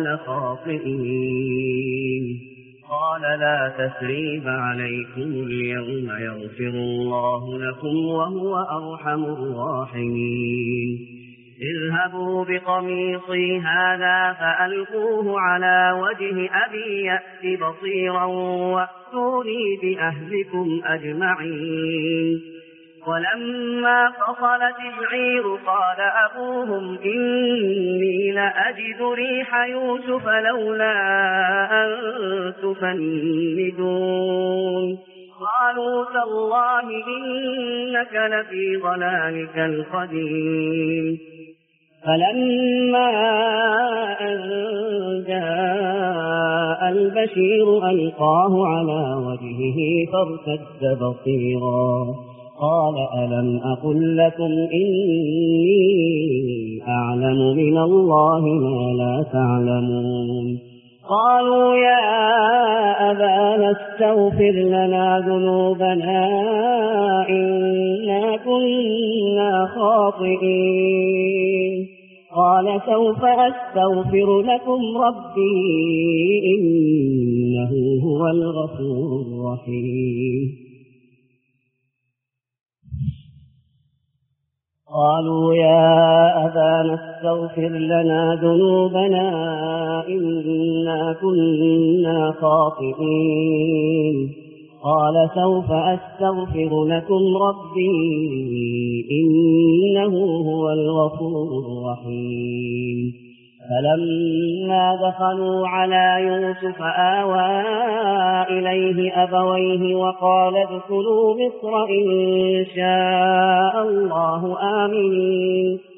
[SPEAKER 4] لخاطئين قال لا تثريب عليكم اليوم يغفر الله لكم وهو أرحم الراحمين اذهبوا بقميصي هذا فألقوه على وجه أبي يأت بصيرا وأتوني بأهلكم أجمعين ولما فصلت العير قال أبوهم إني لأجد ريح يوسف لولا أن تفندون قالوا تالله إنك لفي ضلالك القديم فلما أن جاء البشير ألقاه على وجهه فارتد بصيرا قال ألم أقل لكم إني أعلم من الله ما لا تعلمون قالوا يا أبانا استغفر لنا ذنوبنا إنا كنا خاطئين قال سوف أستغفر لكم ربي إنه هو الغفور الرحيم قالوا يا أبانا استغفر لنا ذنوبنا إنا كنا خاطئين قال سوف أستغفر لكم ربي إنه هو الغفور الرحيم فلما دخلوا على يوسف آوى إليه أبويه وقال ادخلوا مصر إن شاء الله آمنين